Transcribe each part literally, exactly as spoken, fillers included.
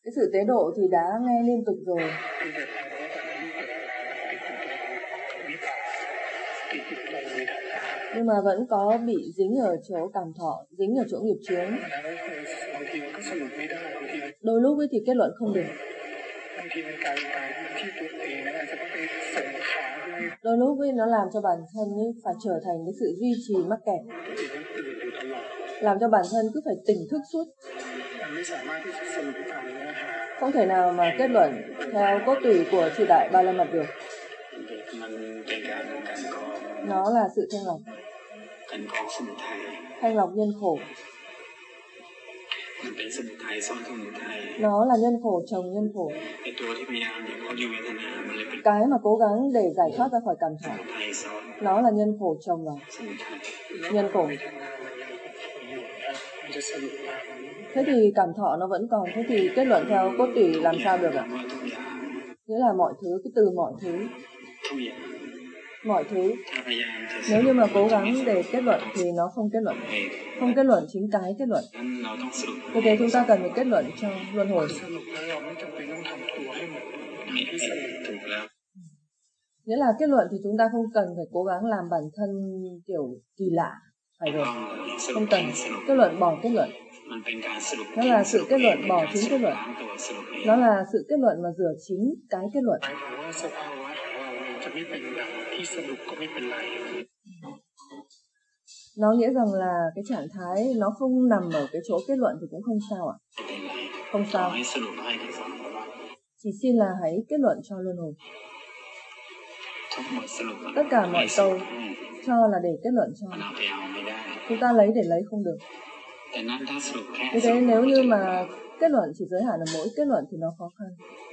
Cái sự tế độ thì đã nghe liên tục rồi. Nhưng mà vẫn có bị dính ở chỗ cảm thọ, dính ở chỗ nghiệp chướng. Đôi lúc ấy thì kết luận không được. Đôi lúc ấy nó làm cho bản thân ấy phải trở thành cái sự duy trì mắc kẹt, làm cho bản thân cứ phải tỉnh thức suốt, không thể nào mà kết luận theo cốt tủy của chư Đại Ba La Mật được. Nó là sự thanh lọc, thanh lọc nhân khổ. Nó là nhân khổ chồng nhân khổ. Cái mà cố gắng để giải thoát ra khỏi cảm thọ, nó là nhân khổ chồng vào nhân khổ. Thế thì cảm thọ nó vẫn còn, thế thì kết luận theo cốt tủy làm sao được ạ? Nghĩa là mọi thứ, cái từ mọi thứ, mọi thứ. Nếu như mà cố gắng để kết luận thì nó không kết luận, không kết luận chính cái kết luận. Vì thế chúng ta cần phải kết luận cho luân hồi. Nghĩa là kết luận thì chúng ta không cần phải cố gắng làm bản thân kiểu kỳ lạ, phải rồi. Không cần kết luận bỏ kết luận. Nó là sự kết luận bỏ chính kết luận. Nó là sự kết luận mà rửa chính cái kết luận. Nó nghĩa rằng là cái trạng thái nó không nằm ở cái chỗ kết luận thì cũng không sao ạ. Không sao. Chỉ xin là hãy kết luận cho luân hồi. Tất cả mọi câu cho là để kết luận cho. Chúng ta lấy để lấy không được. Vì thế nếu như mà kết luận chỉ giới hạn ở mỗi kết luận thì nó khó khăn.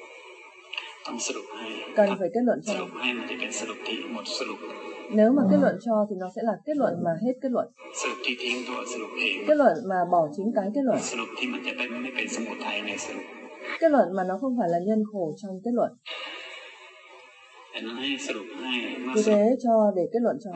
Cần phải kết luận cho. Nếu mà kết luận cho thì nó sẽ là kết luận mà hết kết luận. Kết luận mà bỏ chính cái kết luận. Kết luận mà nó không phải là nhân khổ trong kết luận. Vì thế cho để kết luận cho.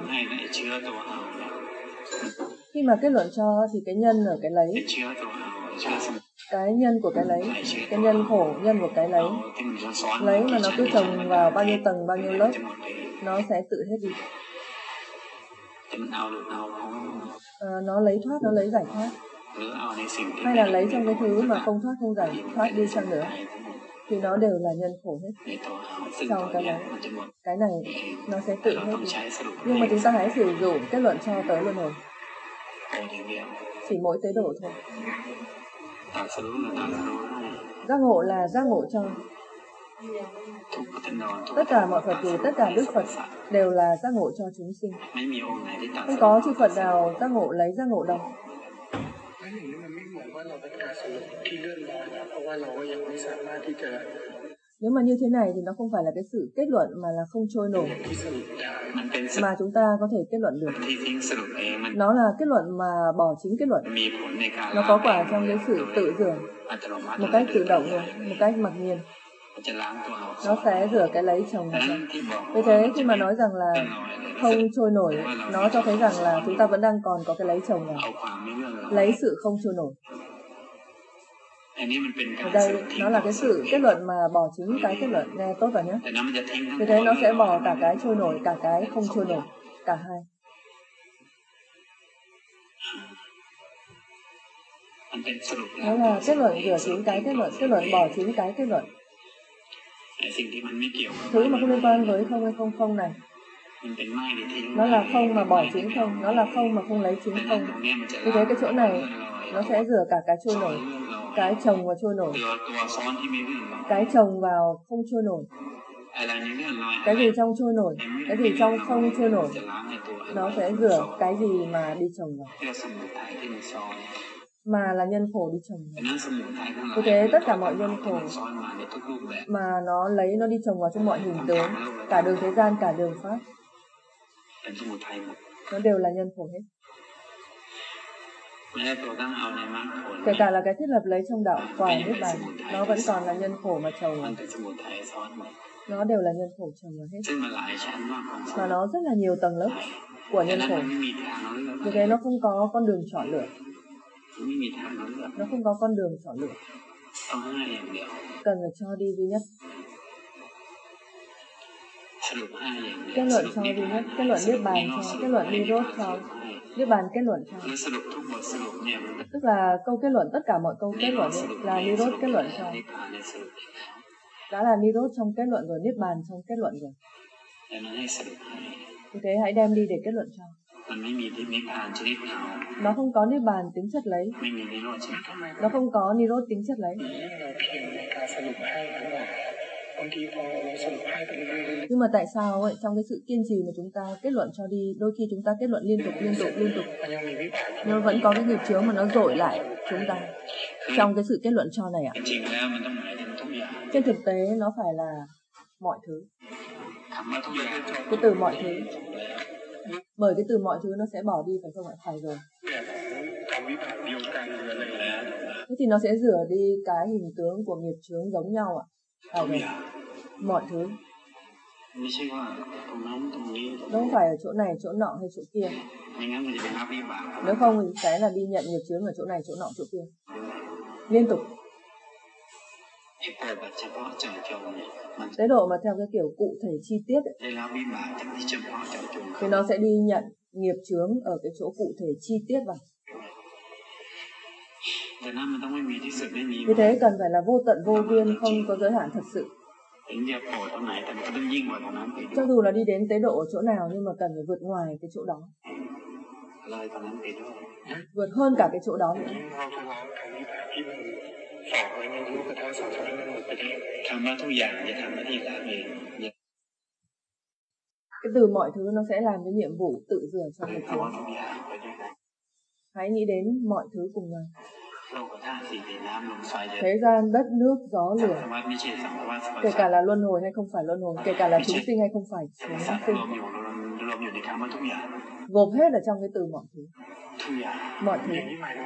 Khi mà kết luận cho thì cái nhân ở cái lấy, cái nhân của cái lấy, cái nhân khổ, nhân của cái lấy, lấy mà nó cứ trồng vào bao nhiêu tầng, bao nhiêu lớp, nó sẽ tự hết đi. À, nó lấy thoát, nó lấy giải thoát. Hay là lấy trong cái thứ mà không thoát, không giải thoát đi chăng nữa, thì nó đều là nhân khổ hết. Trong cái này, cái này nó sẽ tự hết đi. Nhưng mà chúng ta hãy sử dụng kết luận cho tới luân hồi. Chỉ mỗi tế độ thôi. Giác ngộ là giác ngộ cho. Tất cả mọi Phật tử, tất cả Đức Phật đều là giác ngộ cho chúng sinh. Không có chư Phật nào giác ngộ lấy giác ngộ đâu. Nếu mà như thế này thì nó không phải là cái sự kết luận mà là không trôi nổi mà chúng ta có thể kết luận được. Nó là kết luận mà bỏ chính kết luận. Nó có quả trong cái sự tự rửa một cách tự động rồi, một cách mặc nhiên. Nó sẽ rửa cái lấy chồng vào. Vì thế khi mà nói rằng là không trôi nổi, nó cho thấy rằng là chúng ta vẫn đang còn có cái lấy chồng vào. Lấy sự không trôi nổi. Ở đây nó là cái sự kết luận mà bỏ chính cái kết luận. Nghe tốt vào nhé. Vì thế nó sẽ bỏ cả cái trôi nổi, cả cái không trôi nổi, cả hai. Nó là kết luận rửa chính cái kết luận, kết luận bỏ chính cái kết luận. Thứ mà không liên quan với không hay không không này, nó là không mà bỏ chính không, nó là không mà không lấy chính không. Vì thế cái chỗ này nó sẽ rửa cả cái trôi nổi, cái chồng vào trôi nổi, cái chồng vào không trôi nổi. Cái gì trong trôi nổi, cái gì trong không trôi nổi, nó sẽ rửa cái gì mà đi chồng vào, mà là nhân khổ đi chồng vào. Vì thế tất cả mọi nhân khổ mà nó lấy, nó đi chồng vào trong mọi hình tướng, cả đường thế gian, cả đường pháp, nó đều là nhân khổ hết. Kể cả là cái thiết lập lấy trong đạo quả Niết Bàn, nó vẫn còn là nhân khổ mà chồng vào. Nó đều là nhân khổ chồng vào hết. Mà nó rất là nhiều tầng lớp của nhân khổ. Vì thế nó không có con đường chọn lựa. Nó không có con đường chọn lựa. cần phải cho đi duy nhất. Kết luận cho duy nhất, kết luận niết bàn cho, kết luận Nirodha cho, niết bàn kết luận cho. Tức là câu kết luận, tất cả mọi câu kết luận ấy, là Nirodha kết luận cho. Đã là Nirodha trong kết luận rồi, niết bàn trong kết luận rồi. Như thế hãy đem đi để kết luận cho. Nó không có niết bàn tính chất lấy. Nó không có Nirodha tính chất lấy. Nhưng mà tại sao ấy, trong cái sự kiên trì mà chúng ta kết luận cho đi, đôi khi chúng ta kết luận liên tục liên tục liên tục, nó vẫn có cái nghiệp chướng mà nó dội lại chúng ta trong cái sự kết luận cho này ạ. Trên thực tế nó phải là mọi thứ. Cái từ mọi thứ, bởi cái từ mọi thứ nó sẽ bỏ đi, phải không ạ? Phải rồi. Thế thì nó sẽ rửa đi cái hình tướng của nghiệp chướng giống nhau ạ. Phải rồi. Mọi thứ. Nó không phải ở chỗ này, chỗ nọ hay chỗ kia. Nếu không thì sẽ là đi nhận nghiệp chướng ở chỗ này, chỗ nọ, chỗ kia. Liên tục. Tế độ mà theo cái kiểu cụ thể chi tiết ấy, thì nó sẽ đi nhận nghiệp chướng ở cái chỗ cụ thể chi tiết vào. Vì thế cần phải là vô tận vô biên, không có giới hạn thật sự. Cho dù là đi đến tế độ ở chỗ nào nhưng mà cần phải vượt ngoài cái chỗ đó, vượt hơn cả cái chỗ đó nữa. Cái từ mọi thứ nó sẽ làm cái nhiệm vụ tự rửa cho nghiệp chướng. Hãy nghĩ đến mọi thứ cùng nhau. Thế gian, đất, nước, gió, lửa, kể cả là luân hồi hay không phải luân hồi, kể cả là chúng sinh hay không phải chúng sinh, gộp hết ở trong cái từ mọi thứ. Mọi thứ.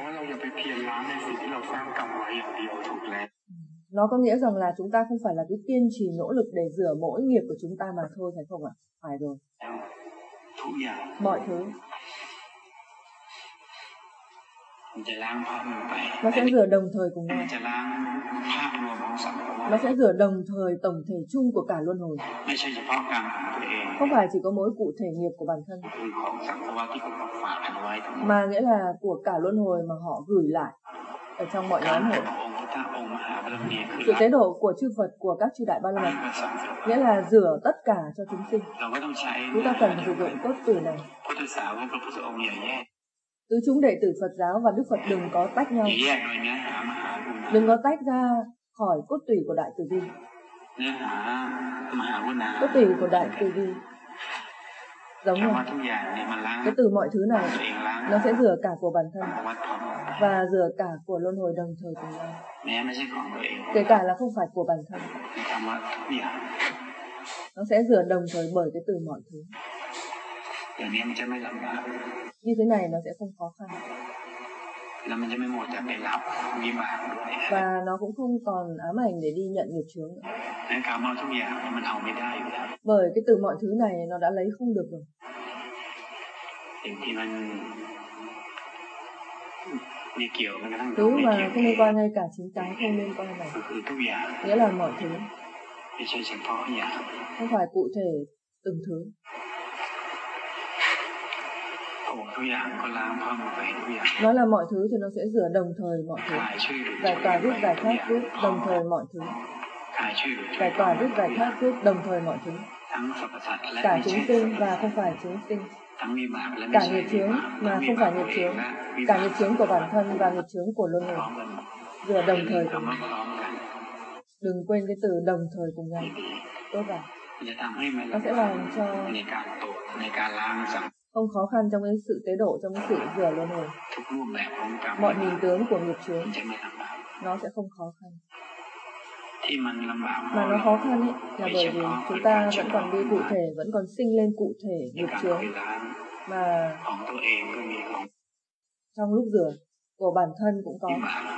Nó có nghĩa rằng là chúng ta không phải là cứ kiên trì nỗ lực để rửa mỗi nghiệp của chúng ta mà thôi, phải không ạ? Phải rồi. Mọi thứ. Nó sẽ rửa đồng thời cùng nhau. Nó sẽ rửa đồng thời tổng thể chung của cả luân hồi. Không phải chỉ có mỗi cụ thể nghiệp của bản thân, mà nghĩa là của cả luân hồi mà họ gửi lại ở trong mọi nhóm hội. Sự tế độ của chư Phật, của các chư Đại Ba La Mật, nghĩa là rửa tất cả cho chúng sinh. Chúng ta cần sử dụng cốt từ này. Tứ chúng đệ tử Phật giáo và Đức Phật đừng có tách nhau, đừng có tách ra khỏi cốt tủy của Đại Từ Bi. Cốt tủy của Đại Từ Bi giống nhau. Cái từ mọi thứ này nó sẽ rửa cả của bản thân và rửa cả của luân hồi đồng thời cùng nhau, kể cả là không phải của bản thân. Nó sẽ rửa đồng thời bởi cái từ mọi thứ. Như thế này nó sẽ không khó khăn. Và nó cũng không còn ám ảnh để đi nhận nghiệp chướng nữa. Bởi cái từ mọi thứ này nó đã lấy không được rồi. Thứ mà không liên quan ngay cả chính cái không liên quan này, nghĩa là mọi thứ, không phải cụ thể từng thứ. Nó là mọi thứ thì nó sẽ rửa đồng thời mọi thứ. Giải tỏa rút giải thoát rút đồng thời mọi thứ. Giải tỏa rút giải thoát rút đồng thời mọi thứ. Cả chúng sinh và không phải chúng sinh. Cả nghiệp chướng mà không phải nghiệp chướng. Cả nghiệp chướng của bản thân và nghiệp chướng của luân hồi. Rửa đồng thời cùng nhau. Đừng quên cái từ đồng thời cùng nhau. Tốt vào. Nó sẽ làm cho không khó khăn trong cái sự tế độ, trong cái sự rửa luân hồi. Mọi hình tướng của nghiệp chướng nó sẽ không khó khăn. Mà nó khó khăn ấy, là bởi vì chúng ta vẫn còn đi cụ thể, vẫn còn sinh lên cụ thể nghiệp chướng, mà trong lúc rửa của bản thân cũng có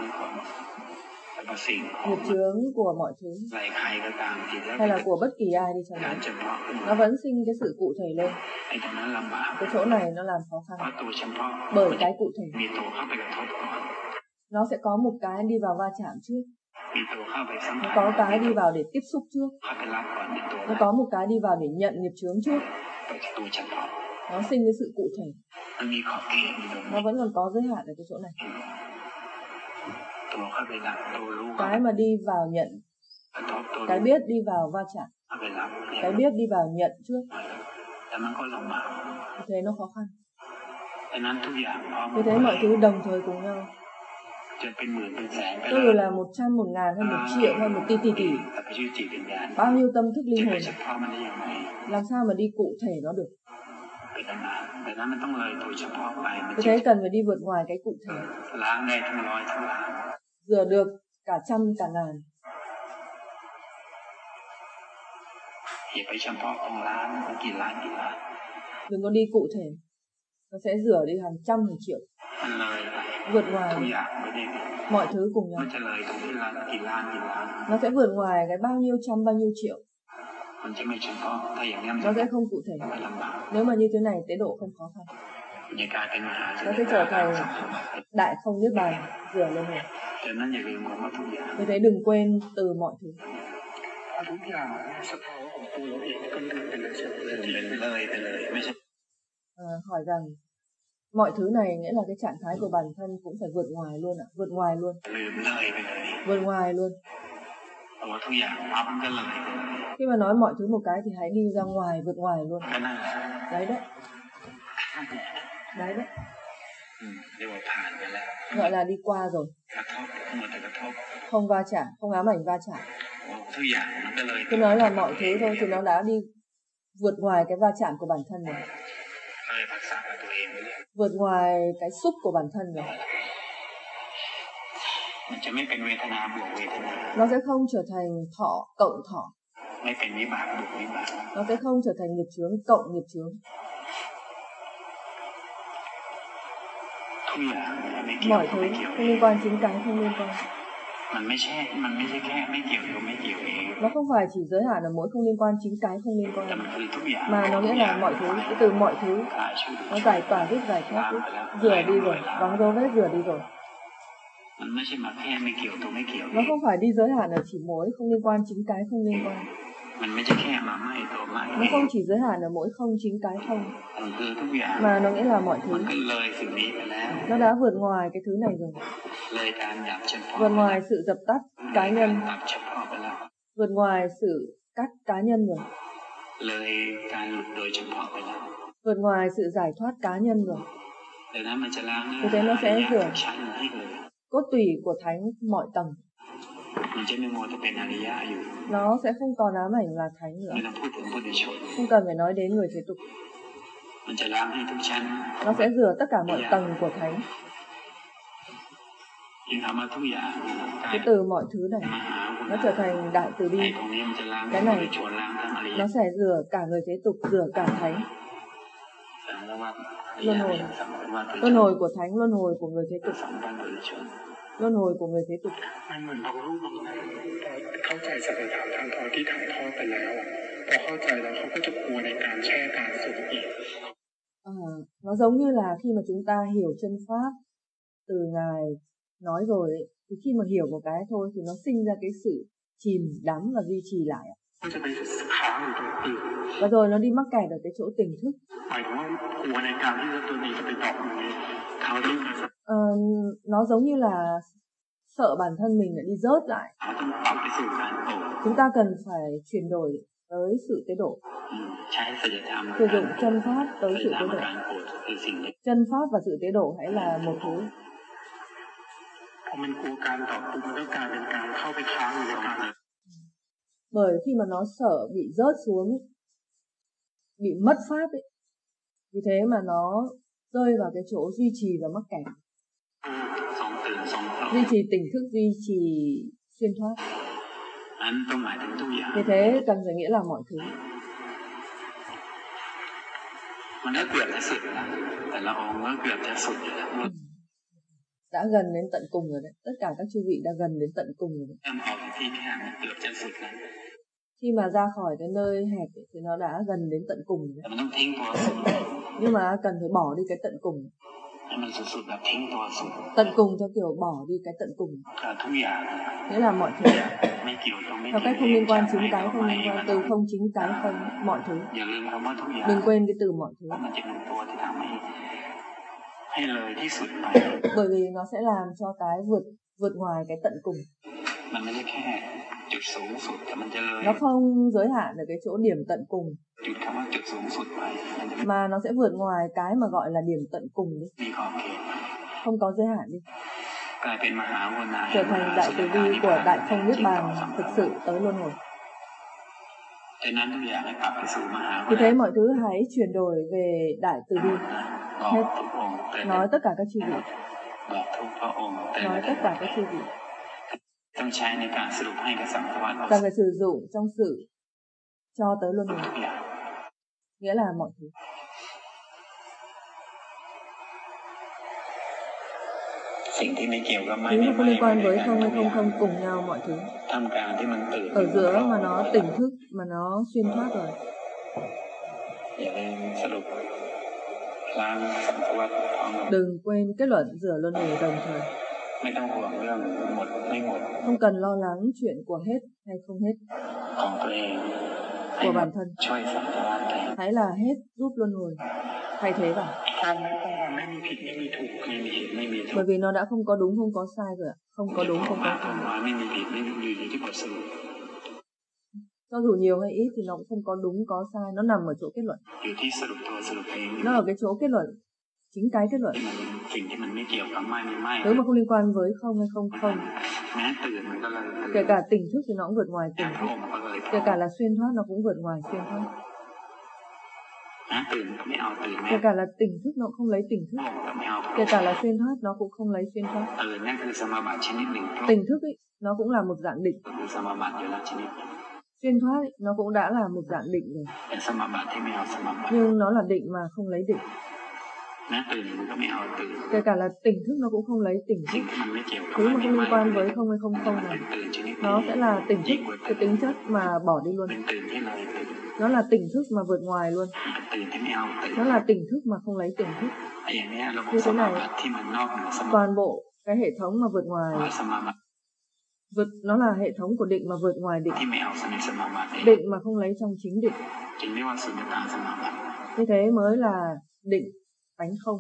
nghiệp chướng của mọi thứ, hay là của bất kỳ ai đi chăng nữa, nó vẫn sinh cái sự cụ thể lên. Cái chỗ này nó làm khó khăn bởi cái cụ thể. Nó sẽ có một cái đi vào va chạm trước. Nó có cái đi vào để tiếp xúc trước. Nó có một cái đi vào để nhận nghiệp chướng trước. Nó sinh cái sự cụ thể. Nó vẫn còn có giới hạn ở cái chỗ này. Cái mà đi vào nhận, cái biết đi vào va chạm, cái biết đi vào nhận trước. Thế nó khó khăn. Vì thế mọi thứ đồng thời cùng nhau. Tức là một trăm, một ngàn, hay một triệu, hay một tỷ tỷ tỷ. Bao nhiêu tâm thức linh hồn, làm sao mà đi cụ thể nó được. Vì thế cần phải đi vượt ngoài cái cụ thể. Rửa được cả trăm, cả ngàn. Đừng có đi cụ thể. Nó sẽ rửa đi hàng trăm, hàng triệu. Vượt ngoài mọi thứ cùng nhau. Nó sẽ vượt ngoài cái bao nhiêu trăm, bao nhiêu triệu. Nó sẽ không cụ thể. Nếu mà như thế này, tế độ không khó khăn. Nó sẽ trở thành đại không niết bàn, rửa lên hồn. Vì thế đừng quên từ mọi thứ. À, hỏi rằng mọi thứ này nghĩa là cái trạng thái của bản thân cũng phải vượt ngoài luôn ạ, à? Vượt ngoài luôn. Vượt ngoài luôn. Khi mà nói mọi thứ một cái thì hãy đi ra ngoài, vượt ngoài luôn. Đấy đấy. Đấy đấy. Gọi là đi qua rồi. Không va chạm, không ám ảnh va chạm. Cứ nói là mọi thứ thôi thì nó đã đi vượt ngoài cái va chạm của bản thân rồi. Vượt ngoài cái xúc của bản thân rồi. Nó sẽ không trở thành thọ cộng thọ. Nó sẽ không trở thành nghiệp chướng cộng nghiệp chướng. Mọi thứ không liên quan, chính cái không liên quan. Nó không phải chỉ giới hạn ở mỗi không liên quan, chính cái không liên quan, mà nó nghĩa là mọi thứ, cái từ mọi thứ nó giải tỏa hết, giải thoát hết, rửa đi rồi, vắng dấu vết rửa đi rồi. Nó không phải đi giới hạn ở chỉ mỗi không liên quan, chính cái không liên quan. Nó không chỉ giới hạn ở mỗi không, chính cái không, mà nó nghĩa là mọi thứ. Nó đã vượt ngoài cái thứ này rồi. Vượt ngoài sự dập tắt cá nhân, vượt ngoài sự cắt cá nhân rồi. Vượt ngoài sự giải thoát cá nhân rồi. Vì thế nó sẽ rửa cốt tủy của thánh mọi tầng. Nó sẽ không còn ám ảnh là thánh nữa. Không cần phải nói đến người thế tục. Nó sẽ rửa tất cả mọi tầng của thánh. Cái từ mọi thứ này nó trở thành đại từ bi. Cái này nó sẽ rửa cả người thế tục, rửa cả thánh. Luân hồi, luân hồi của thánh, luân hồi của người thế tục, luân hồi của người thế tục. À, nó giống như là khi mà chúng ta hiểu chân pháp từ Ngài nói rồi ấy, thì khi mà hiểu một cái thôi thì nó sinh ra cái sự chìm đắm và duy trì lại. Và rồi nó đi mắc kẹt ở cái chỗ tỉnh thức. À, nó giống như là sợ bản thân mình lại đi rớt lại. Chúng ta cần phải chuyển đổi tới sự tế độ. Sử dụng chân pháp tới sự tế độ. Chân pháp và sự tế độ hãy là một thứ. Bởi khi mà nó sợ bị rớt xuống, bị mất pháp ấy, vì thế mà nó rơi vào cái chỗ duy trì và mắc kẹt. Duy trì tỉnh thức, duy trì xuyên thoát. Vì thế cần phải nghĩa là mọi thứ. Đã gần đến tận cùng rồi đấy. Tất cả các chư vị đã gần đến tận cùng rồi đấy. Khi mà ra khỏi cái nơi hẹp ấy, thì nó đã gần đến tận cùng rồi đấy. Nhưng mà cần phải bỏ đi cái tận cùng. Tận cùng theo kiểu bỏ đi cái tận cùng, nghĩa là mọi thứ theo cách không liên quan, chính cái không liên quan, từ không chính cái không, mọi thứ. Đừng quên cái từ mọi thứ, bởi vì nó sẽ làm cho cái vượt vượt ngoài cái tận cùng. Nó không giới hạn ở cái chỗ điểm tận cùng, mà nó sẽ vượt ngoài cái mà gọi là điểm tận cùng đi. Không có giới hạn đi, trở thành đại từ bi của đại không niết bàn thực sự tới luân hồi. Vì thế mọi thứ hãy chuyển đổi về đại từ bi hết. Nói tất cả các chư vị, nói tất cả các chư vị cần phải sử dụng trong sự cho tới luân hồi, nghĩa là mọi thứ. Thứ mà không liên quan với không hay không không cùng nhau mọi thứ. Ở giữa mà nó tỉnh thức, mà nó xuyên thoát rồi. Đừng quên kết luận rửa luân hồi đồng thời. Không cần lo lắng chuyện của hết hay không hết của bản thân. Hãy là hết giúp luân hồi thay thế vào. Bởi vì nó đã không có đúng, không có sai rồi ạ. Không có đúng, không có sai. Cho dù nhiều hay ít thì nó cũng không có đúng, có sai. Nó nằm ở chỗ kết luận. Nó ở cái chỗ kết luận. Chính cái kết luận. Nếu mà không liên quan với không hay không không, kể cả tỉnh thức thì nó cũng vượt ngoài tỉnh thức. Kể cả là xuyên thoát nó cũng vượt ngoài xuyên thoát. Kể cả là tỉnh thức nó cũng không lấy tỉnh thức. Kể cả là xuyên thoát nó cũng không lấy xuyên thoát. Tỉnh thức ấy, nó cũng là một dạng định. Xuyên thoát ấy, nó cũng đã là một dạng định rồi. Nhưng nó là định mà không lấy định. Kể cả là tỉnh thức nó cũng không lấy tỉnh thức. Thứ mà không liên quan với không hay không không này, nó sẽ là tỉnh thức, cái tính chất mà bỏ đi luôn. Nó là tỉnh thức mà vượt ngoài luôn. Nó là tỉnh thức mà không lấy tỉnh thức. Như thế này, toàn bộ cái hệ thống mà vượt ngoài, vượt, nó là hệ thống của định mà vượt ngoài định. Định mà không lấy trong chính định. Như thế mới là định tánh không.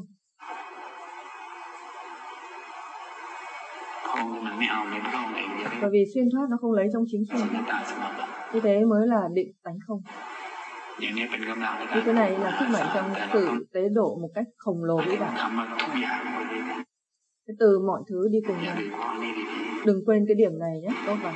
Bởi vì xuyên thoát nó không lấy trong chính xuyên thoát. Như thế mới là định tánh không. Như thế này là sức mạnh trong sự tế độ một cách khổng lồ vĩ đại. Cái từ mọi thứ đi cùng nhau. Đừng quên cái điểm này nhé. Tốt rồi.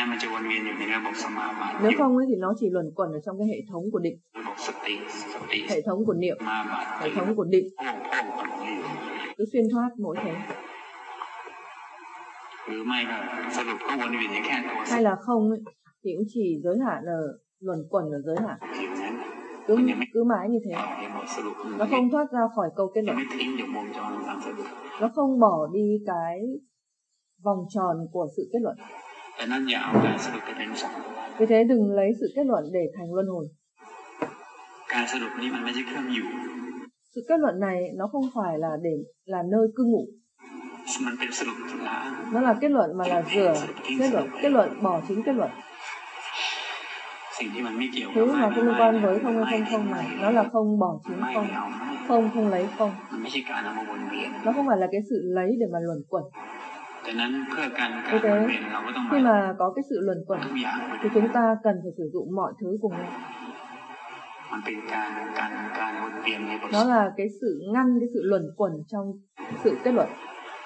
Nếu không ấy thì nó chỉ luẩn quẩn ở trong cái hệ thống của định, hệ thống của niệm, hệ thống của định, cứ xuyên thoát mỗi thế. Hay là không ấy, thì cũng chỉ giới hạn ở luẩn quẩn ở giới hạn. Cứ, cứ mãi như thế. Nó không thoát ra khỏi câu kết luận. Nó không bỏ đi cái vòng tròn của sự kết luận. Vì thế đừng lấy sự kết luận để thành luân hồi. Sự kết luận này nó không phải là để là nơi cư ngụ. Nó là kết luận mà là rửa kết luận, kết luận bỏ chính kết luận. Thứ mà không liên quan với không hay không không này, nó là không bỏ chính không, không không lấy không. Nó không phải là cái sự lấy để mà luẩn quẩn. Vì thế, khi mà có cái sự luẩn quẩn, thì chúng ta cần phải sử dụng mọi thứ cùng nhau. Nó là cái sự ngăn cái sự luẩn quẩn trong sự kết luận.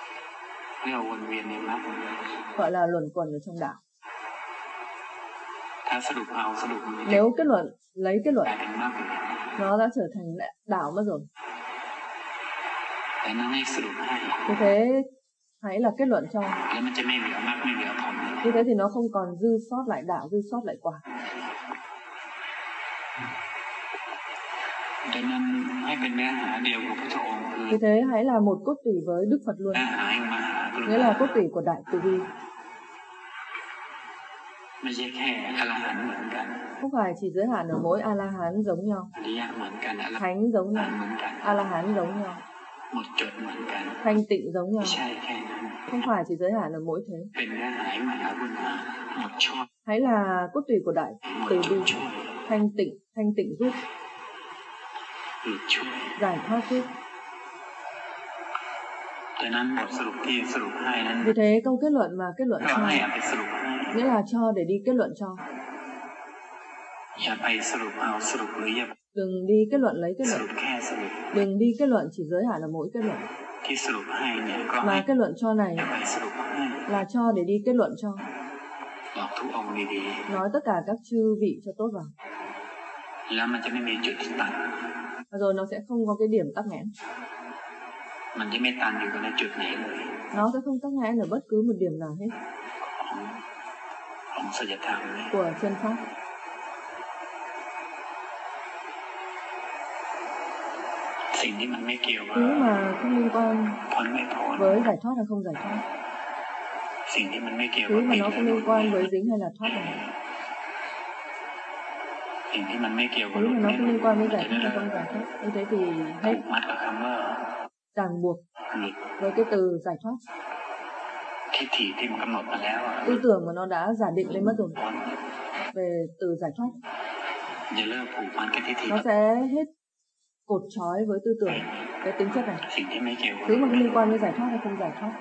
Gọi là luẩn quẩn ở trong đạo. Nếu kết luận, lấy kết luận, nó đã trở thành đạo mất rồi. Như thế, hãy là kết luận cho. Như thế thì nó không còn dư sót lại đạo, dư sót lại quả. Như thế hãy là một cốt tủy với Đức Phật luôn. Nghĩa là cốt tủy của Đại Từ Bi. Không phải chỉ giới hạn ở mỗi A-la-hán giống nhau, Thánh giống nhau, A-la-hán giống nhau. thanh tịnh giống nhau, không phải chỉ giới hạn ở mỗi thế. Hãy là cốt tủy của đại từ bi, thanh tịnh, thanh tịnh giúp, giải thoát giúp. Vì thế câu kết luận mà kết luận cho, nghĩa là cho để đi kết luận cho. Đừng đi kết luận lấy kết luận. Đừng đi kết luận chỉ giới hạn ở mỗi kết luận. Mà kết luận cho này là cho để đi kết luận cho. Nói tất cả các chư vị cho tốt vào. Và rồi nó sẽ không có cái điểm tắc nghẽn. Nó sẽ không tắc nghẽn ở bất cứ một điểm nào hết của chân pháp. Thứ mà không liên quan với giải thoát hay không giải thoát, thứ mà nó không liên quan với dính hay là thoát này, thứ mà nó không liên quan với giải thoát hay không giải thoát, như thế thì hết ràng buộc với cái từ giải thoát. Tư tưởng mà nó đã giả định lên mất rồi về từ giải thoát, nó sẽ hết cột trói với tư tưởng, cái tính chất này. Thứ mà không liên quan với giải thoát hay không giải thoát,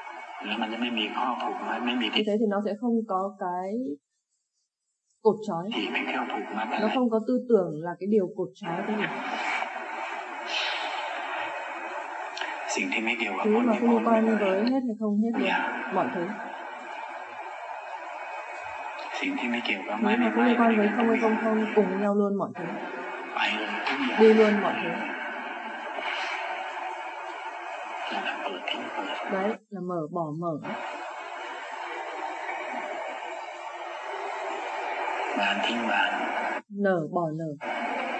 như thế thì nó sẽ không có cái cột trói. Nó không có tư tưởng là cái điều cột trói cái gì. Thứ mà không liên quan với hết hay không hết được mọi thứ. Thứ mà không liên quan với không hay không không cùng nhau luôn mọi thứ. Đi luôn mọi thứ. Đấy là mở bỏ mở. Nở bỏ nở.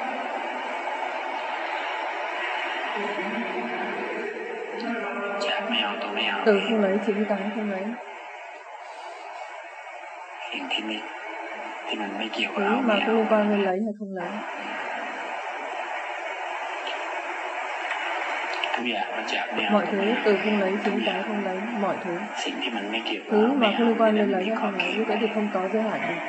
Từ không lấy chính cái không lấy. Thứ mà không liên quan với lấy hay không lấy. Mọi thứ từ không lấy chính cái không lấy mọi thứ. Thứ mà không liên quan đến lấy hay không lấy, như thế thì không có giới hạn được.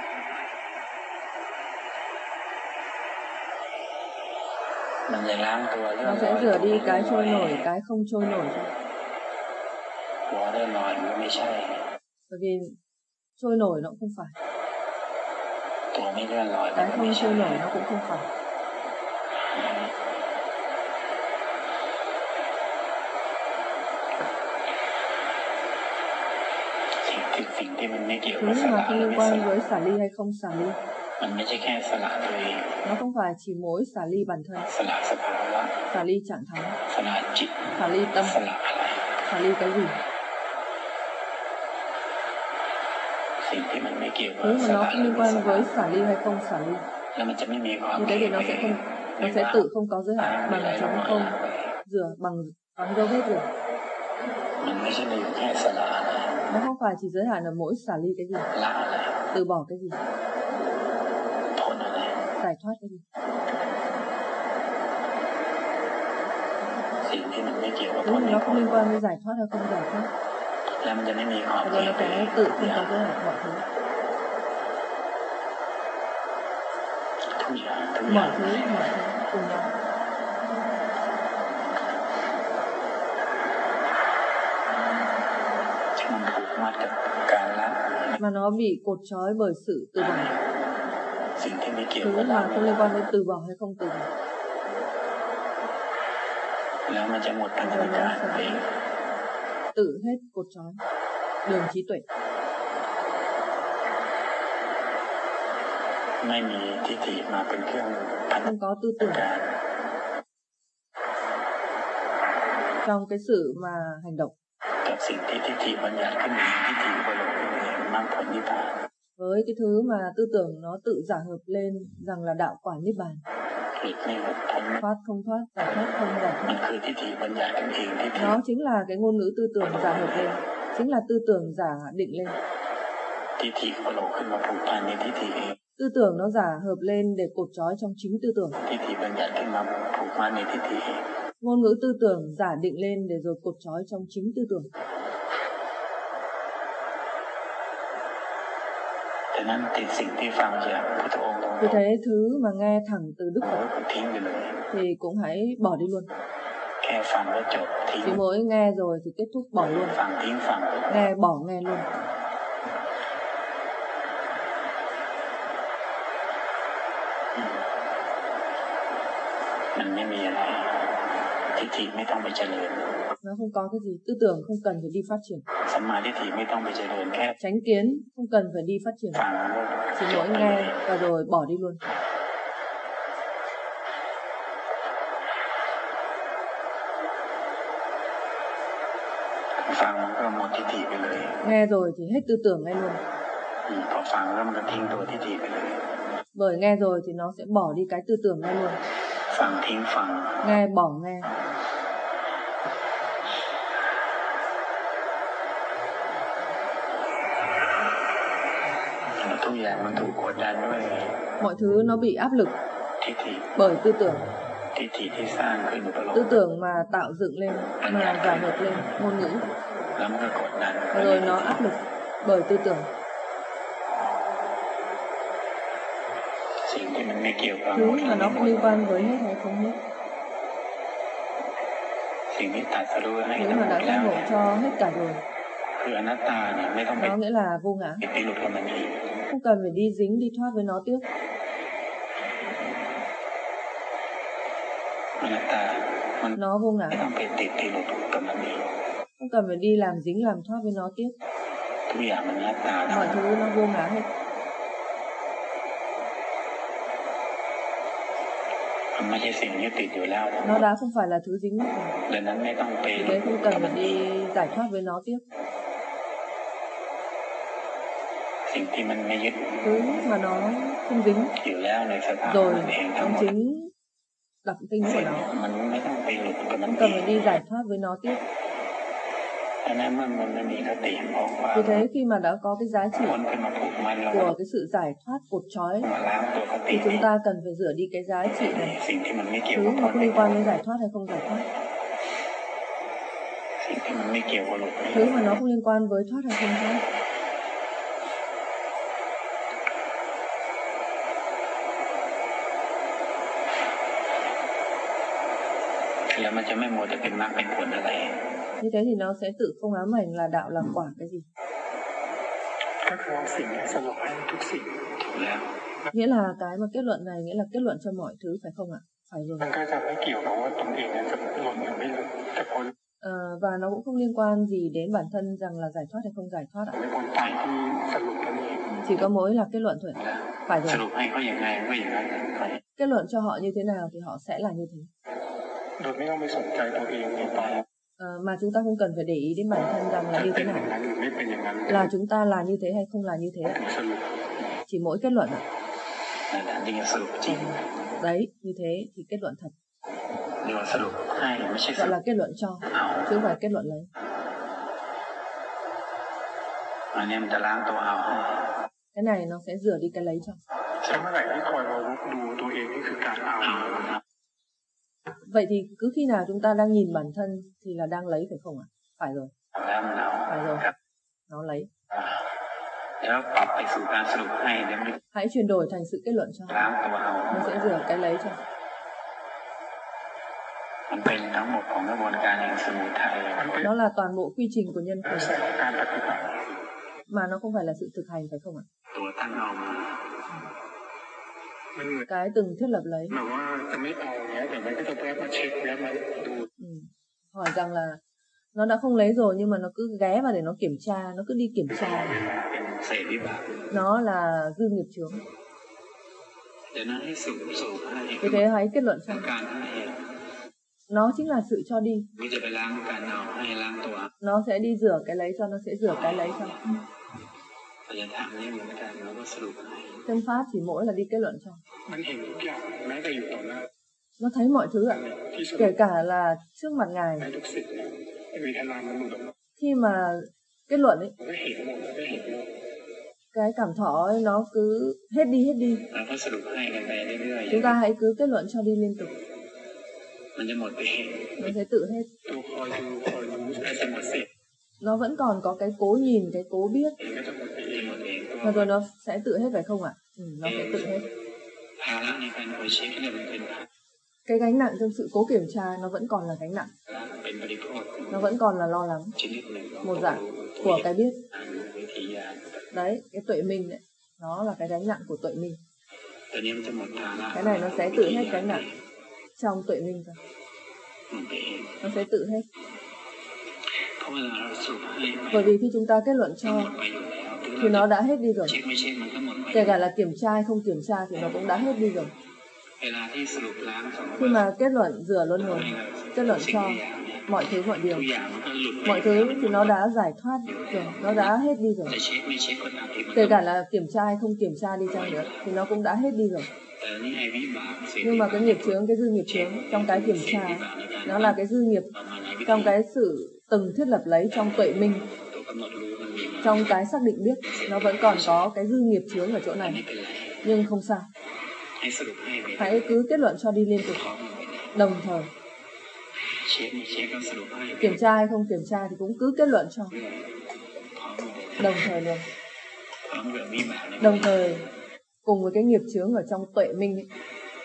Nó sẽ rửa đi cái trôi nổi, cái không trôi nổi cho. Bởi vì trôi nổi nó cũng không phải, cái không trôi nổi nó cũng không phải. Thứ mà không liên quan với xả ly hay không xả ly, nó không phải chỉ mỗi xả ly bản thân, xả ly trạng thái, xả ly tâm, xả ly cái gì. Thứ mà nó không liên quan với xả ly hay không xả ly, như thế thì nó sẽ không, nó sẽ tự không có giới hạn, bằng chống không rửa, bằng bằng dấu vết rửa. Nó không phải chỉ giới hạn ở mỗi xả ly cái gì, từ bỏ cái gì, giải thoát cái gì. Thứ mà nó không liên quan với giải thoát hay không giải thoát, và rồi nó sẽ tự không có giới hạn mọi thứ. Mọi thứ, mọi thứ cùng nhau. Mà nó bị cột trói bởi sự từ bỏ. Thứ mà không liên quan đến từ bỏ hay không từ bỏ, rồi nó sẽ tự hết cột trói đường trí tuệ. Không có tư tưởng trong cái sự mà hành động. Với cái thứ mà tư tưởng nó tự giả hợp lên rằng là đạo quả niết bàn, thoát không thoát, giải thoát không giải thoát, nó chính là cái ngôn ngữ tư tưởng giả hợp lên, chính là tư tưởng giả định lên. Tư tưởng nó giả hợp lên để cột trói trong chính tư tưởng. ngôn ngữ tư tưởng giả định lên để rồi cột trói trong chính tư tưởng. Vì thế thứ mà nghe thẳng từ Đức Phật thì cũng hãy bỏ đi luôn. Chỉ mỗi nghe rồi thì kết thúc, bỏ luôn. Nghe bỏ nghe luôn. Nó không có cái gì, tư tưởng không cần phải đi phát triển. Chánh kiến không cần phải đi phát triển. Chỉ mỗi nghe và rồi bỏ đi luôn. Nghe rồi thì hết tư tưởng ngay luôn. Bởi nghe rồi thì nó sẽ bỏ đi cái tư tưởng ngay luôn. Nghe bỏ nghe. Mọi thứ nó bị áp lực bởi tư tưởng. Tư tưởng mà tạo dựng lên, mà giải hợp lên ngôn ngữ. Và rồi nó áp lực bởi tư tưởng. Thứ mà nó không liên quan với hết hay không hết. Thứ mà đã giác ngộ cho hết cả rồi. Nó nghĩa là vô ngã. Không cần phải đi dính, đi thoát với nó tiếp. Nó vô ngã. Không cần phải đi làm dính, làm thoát với nó tiếp. Mọi thứ nó vô ngã hết. Nó đã không phải là thứ dính mắc rồi. Vì thế không cần phải đi giải thoát với nó tiếp. Thứ mà nó không dính rồi trong chính đặc tính của nó, không cần phải đi giải thoát với nó tiếp. Vì thế khi mà đã có cái giá trị của cái sự giải thoát cột trói thì chúng ta cần phải rửa đi cái giá trị này. Thứ mà không liên quan đến giải thoát hay không giải thoát. Thứ mà nó không liên quan với thoát hay không thoát. Như thế thì nó sẽ tự không ám ảnh là đạo là quả cái gì. Nghĩa là cái mà kết luận này nghĩa là kết luận cho mọi thứ, phải không ạ? Phải rồi. À, và nó cũng không liên quan gì đến bản thân rằng là giải thoát hay không giải thoát ạ. Chỉ có mỗi là kết luận thôi. Phải rồi. Kết luận cho họ như thế nào thì họ sẽ là như thế. À, mà chúng ta không cần phải để ý đến bản thân rằng là như thế nào. Là chúng ta là như thế hay không là như thế. Chỉ mỗi kết luận. Đấy, như thế thì kết luận thật. Gọi là kết luận cho, chứ không phải kết luận lấy. Cái này nó sẽ rửa đi cái lấy cho. Vậy thì cứ khi nào chúng ta đang nhìn bản thân thì là đang lấy, phải không ạ? Phải rồi. Phải rồi. Nó lấy. Hãy chuyển đổi thành sự kết luận cho. Nó sẽ rửa cái lấy cho. Nó là toàn bộ quy trình của nhân quả. Mà nó không phải là sự thực hành, phải không ạ? Cái từng thiết lập lấy. Ừ. Hỏi rằng là nó đã không lấy rồi nhưng mà nó cứ ghé vào để nó kiểm tra, nó cứ đi kiểm tra. Nó là dư nghiệp chướng. Vì thế hãy kết luận xong. Nó chính là sự cho đi. Nó sẽ đi rửa cái lấy cho, nó sẽ rửa cái lấy cho. Chân pháp chỉ mỗi là đi kết luận cho. Nó thấy mọi thứ ạ. Kể cả là trước mặt Ngài. Khi mà kết luận ấy, cái cảm thọ ấy nó cứ hết đi hết đi. Chúng ta hãy cứ kết luận cho đi liên tục. nó sẽ tự hết. Nó vẫn còn có cái cố nhìn, cái cố biết, và rồi nó sẽ tự hết phải không ạ? Ừ, nó sẽ tự hết. Cái gánh nặng trong sự cố kiểm tra nó vẫn còn là gánh nặng, nó vẫn còn là lo lắng, một dạng của cái biết. Đấy, cái tuệ minh đấy, nó là cái gánh nặng của tuệ minh. Cái này nó sẽ tự hết gánh nặng trong tuệ minh thôi. Nó sẽ tự hết. Bởi vì khi chúng ta kết luận cho thì nó đã hết đi rồi. Kể cả là kiểm tra hay không kiểm tra thì nó cũng đã hết đi rồi. Khi mà kết luận rửa luân hồi, kết luận cho mọi thứ mọi điều, mọi thứ thì nó đã giải thoát rồi, nó đã hết đi rồi. Kể cả là kiểm tra hay không kiểm tra đi chăng nữa thì nó cũng đã hết đi rồi. Nhưng mà cái nghiệp chướng, cái dư nghiệp chướng trong cái kiểm tra, nó là cái dư nghiệp trong cái sự từng thiết lập lấy trong tuệ minh, trong cái xác định biết, nó vẫn còn có cái dư nghiệp chướng ở chỗ này. Nhưng không sao, hãy cứ kết luận cho đi liên tục, đồng thời. Kiểm tra hay không kiểm tra thì cũng cứ kết luận cho, đồng thời luôn. Đồng thời cùng với cái nghiệp chướng ở trong tuệ minh ấy.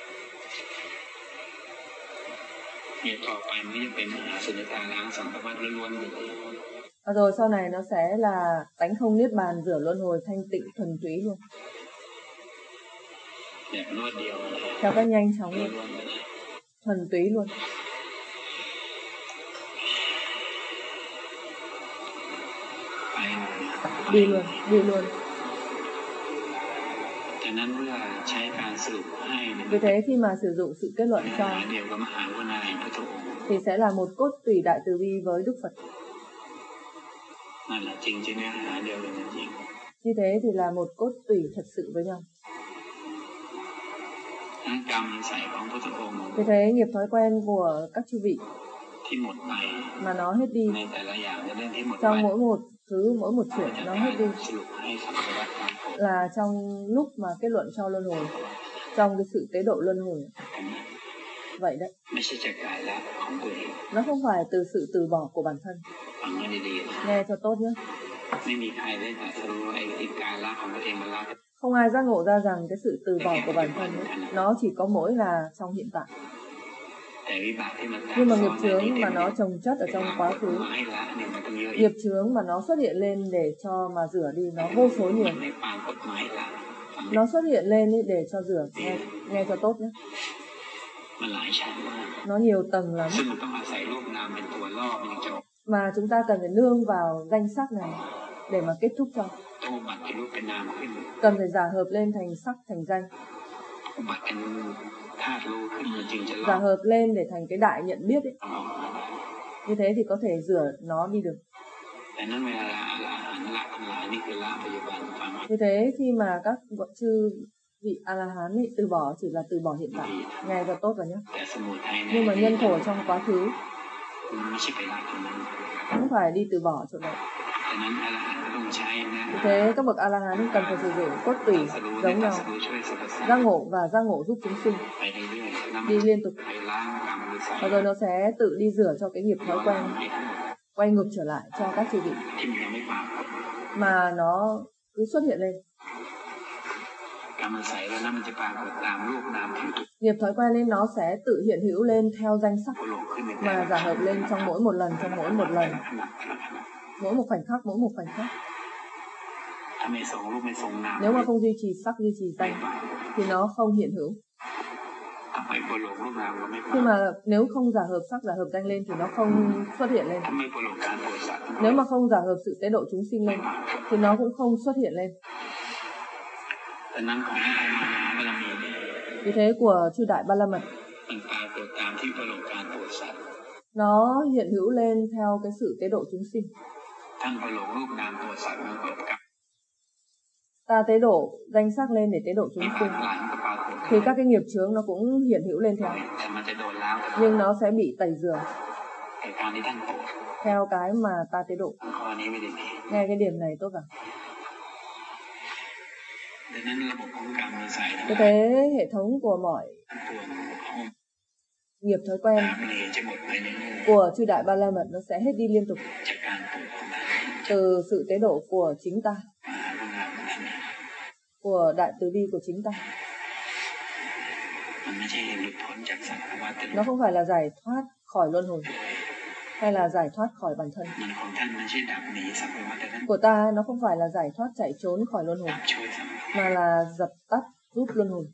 À rồi sau này nó sẽ là tánh không niết bàn, rửa luân hồi, thanh tịnh thuần túy luôn. Theo cách nhanh chóng luôn, thuần túy luôn. Đi luôn, đi luôn. Vì thế khi mà sử dụng sự kết luận cho thì sẽ là một cốt tủy đại từ bi với Đức Phật. Như thế thì là một cốt tủy thật sự với nhau. Vì thế nghiệp thói quen của các chư vị mà nó hết đi, trong mỗi một thứ, mỗi một chuyện nó hết đi, là trong lúc mà kết luận cho luân hồi, trong cái sự tế độ luân hồi. Vậy đấy, nó không phải từ sự từ bỏ của bản thân. Nghe cho tốt nhé. Không ai giác ngộ ra rằng cái sự từ bỏ của bản thân ấy, nó chỉ có mỗi là trong hiện tại. Nhưng mà nghiệp chướng mà nó chồng chất ở trong quá khứ, nghiệp chướng mà nó xuất hiện lên để cho mà rửa đi, nó vô số nhiều. Nó xuất hiện lên để cho rửa, nghe, nghe cho tốt nhé. Nó nhiều tầng lắm. Mà chúng ta cần phải nương vào danh sắc này để mà kết thúc cho. Cần phải giả hợp lên thành sắc, thành danh. Giả hợp lên để thành cái đại nhận biết ấy. Như thế thì có thể rửa nó đi được. Như thế khi mà các chư vị A-la-hán ấy từ bỏ chỉ là từ bỏ hiện tại. Nghe cho tốt vào nhé. Nhưng mà nhân khổ trong quá khứ cũng phải đi từ bỏ chỗ này. Vì thế các bậc A-la-hán cần phải sử dụng cốt tủy giống nhau, giác ngộ và giác ngộ giúp chúng sinh đi liên tục, và rồi nó sẽ tự đi rửa cho cái nghiệp thói quen quay ngược trở lại cho các chư vị mà nó cứ xuất hiện lên. Nghiệp thói quen lên nó sẽ tự hiện hữu lên theo danh sắc mà giả hợp lên trong mỗi một lần, trong mỗi một lần, mỗi một khoảnh khắc, mỗi một khoảnh khắc. Nếu mà không duy trì sắc, duy trì danh thì nó không hiện hữu. Nhưng mà nếu không giả hợp sắc, giả hợp danh lên thì nó không xuất hiện lên. Nếu mà không giả hợp sự tế độ chúng sinh lên thì nó cũng không xuất hiện lên. Vì thế của chư Đại Ba La Mật, nó hiện hữu lên theo cái sự tế độ chúng sinh. Ta tế độ danh sắc lên để tế độ chúng sinh thì các cái nghiệp chướng nó cũng hiện hữu lên theo, nhưng nó sẽ bị tẩy rửa theo cái mà ta tế độ. Nghe cái điểm này tốt vào. Thế thế hệ thống của mọi nghiệp thói quen của chư Đại Ba La Mật nó sẽ hết đi liên tục từ sự tế độ của chính ta, của đại từ bi của chính ta. Nó không phải là giải thoát khỏi luân hồi hay là giải thoát khỏi bản thân. Của ta nó không phải là giải thoát chạy trốn khỏi luân hồi, mà là dập tắt giúp luân hồi,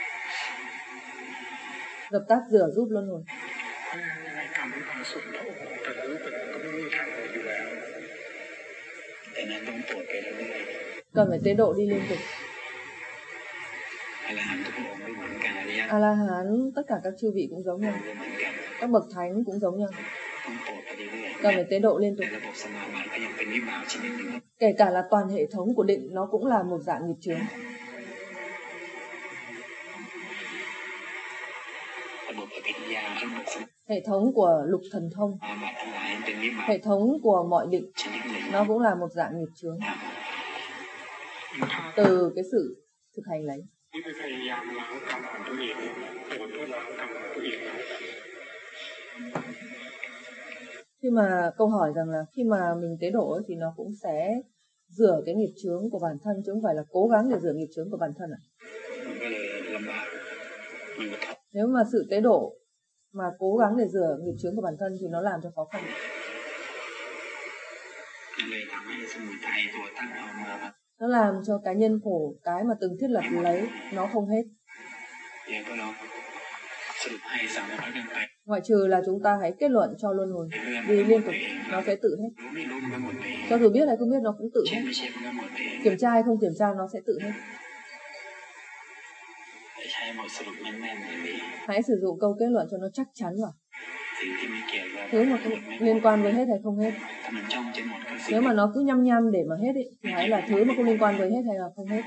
dập tắt rửa giúp luân hồi. Cần phải tế độ đi liên tục. A-la-hán tất cả các chư vị cũng giống nhau, các bậc thánh cũng giống nhau, cần phải tế độ liên tục. Kể cả là toàn hệ thống của định nó cũng là một dạng nghiệp chướng. Hệ thống của lục thần thông, hệ thống của mọi định nó cũng là một dạng nghiệp chướng. Từ cái sự thực hành lấy. Khi mà câu hỏi rằng là khi mà mình tế độ thì nó cũng sẽ rửa cái nghiệp chướng của bản thân, chứ không phải là cố gắng để rửa nghiệp chướng của bản thân à? Nếu mà sự tế độ mà cố gắng để rửa nghiệp chướng của bản thân thì nó làm cho khó khăn. Nó làm cho cái nhân khổ, cái mà từng thiết lập lấy nó không hết. Ngoại trừ là chúng ta hãy kết luận cho luân hồi đi liên tục, nó sẽ tự hết. Cho dù biết hay không biết nó cũng tự hết. Kiểm tra hay không kiểm tra nó sẽ tự hết. Hãy sử dụng câu kết luận cho nó chắc chắn vào. Thứ mà không liên quan với hết hay không hết. Nếu mà nó cứ nhăm nhăm để mà hết ấy, thì hãy là thứ mà không liên quan với hết hay là không hết.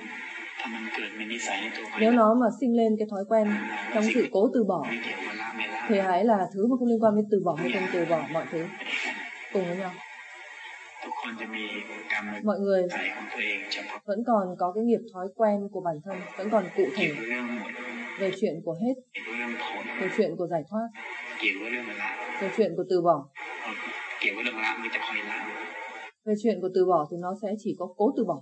Nếu nó mà sinh lên cái thói quen trong sự cố từ bỏ, thì hãy là thứ mà không liên quan với từ bỏ hay không từ bỏ mọi thứ cùng với nhau. Mọi người vẫn còn có cái nghiệp thói quen của bản thân, vẫn còn cụ thể về chuyện của hết, về chuyện của giải thoát, về chuyện của từ bỏ. Về chuyện của từ bỏ thì nó sẽ chỉ có cố từ bỏ.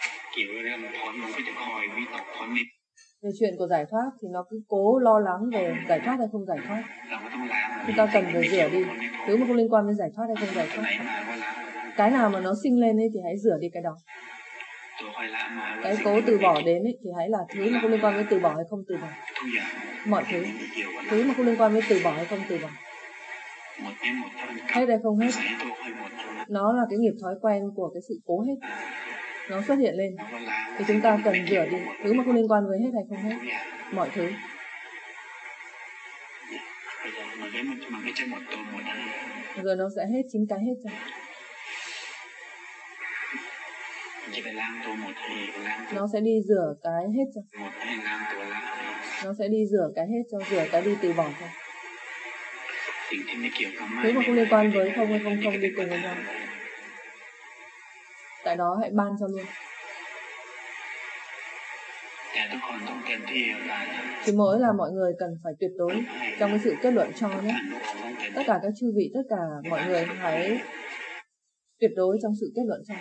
Về chuyện của giải thoát thì nó cứ cố lo lắng về giải thoát hay không giải thoát. Chúng ta cần phải rửa đi thứ mà không liên quan đến giải thoát hay không giải thoát. Cái nào mà nó sinh lên ấy thì hãy rửa đi cái đó. Cái cố từ bỏ đến ấy thì hãy là thứ mà không liên quan với từ bỏ hay không từ bỏ. Mọi thứ, thứ mà không liên quan với từ bỏ hay không từ bỏ. Hết hay không hết, nó là cái nghiệp thói quen của cái sự cố hết. Nó xuất hiện lên thì chúng ta cần rửa đi thứ mà không liên quan với hết hay không hết, mọi thứ. Rồi nó sẽ hết chính cái hết cho. Nó sẽ đi rửa cái hết cho. Nó sẽ đi rửa cái hết cho, rửa cái đi từ bỏ cho. Thứ mà không liên quan với không hay không không đi cùng với nhau. Tại đó hãy ban cho luôn. Chỉ mỗi là mọi người cần phải tuyệt đối trong cái sự kết luận cho nhé. Tất cả các chư vị, tất cả mọi người hãy tuyệt đối trong sự kết luận cho.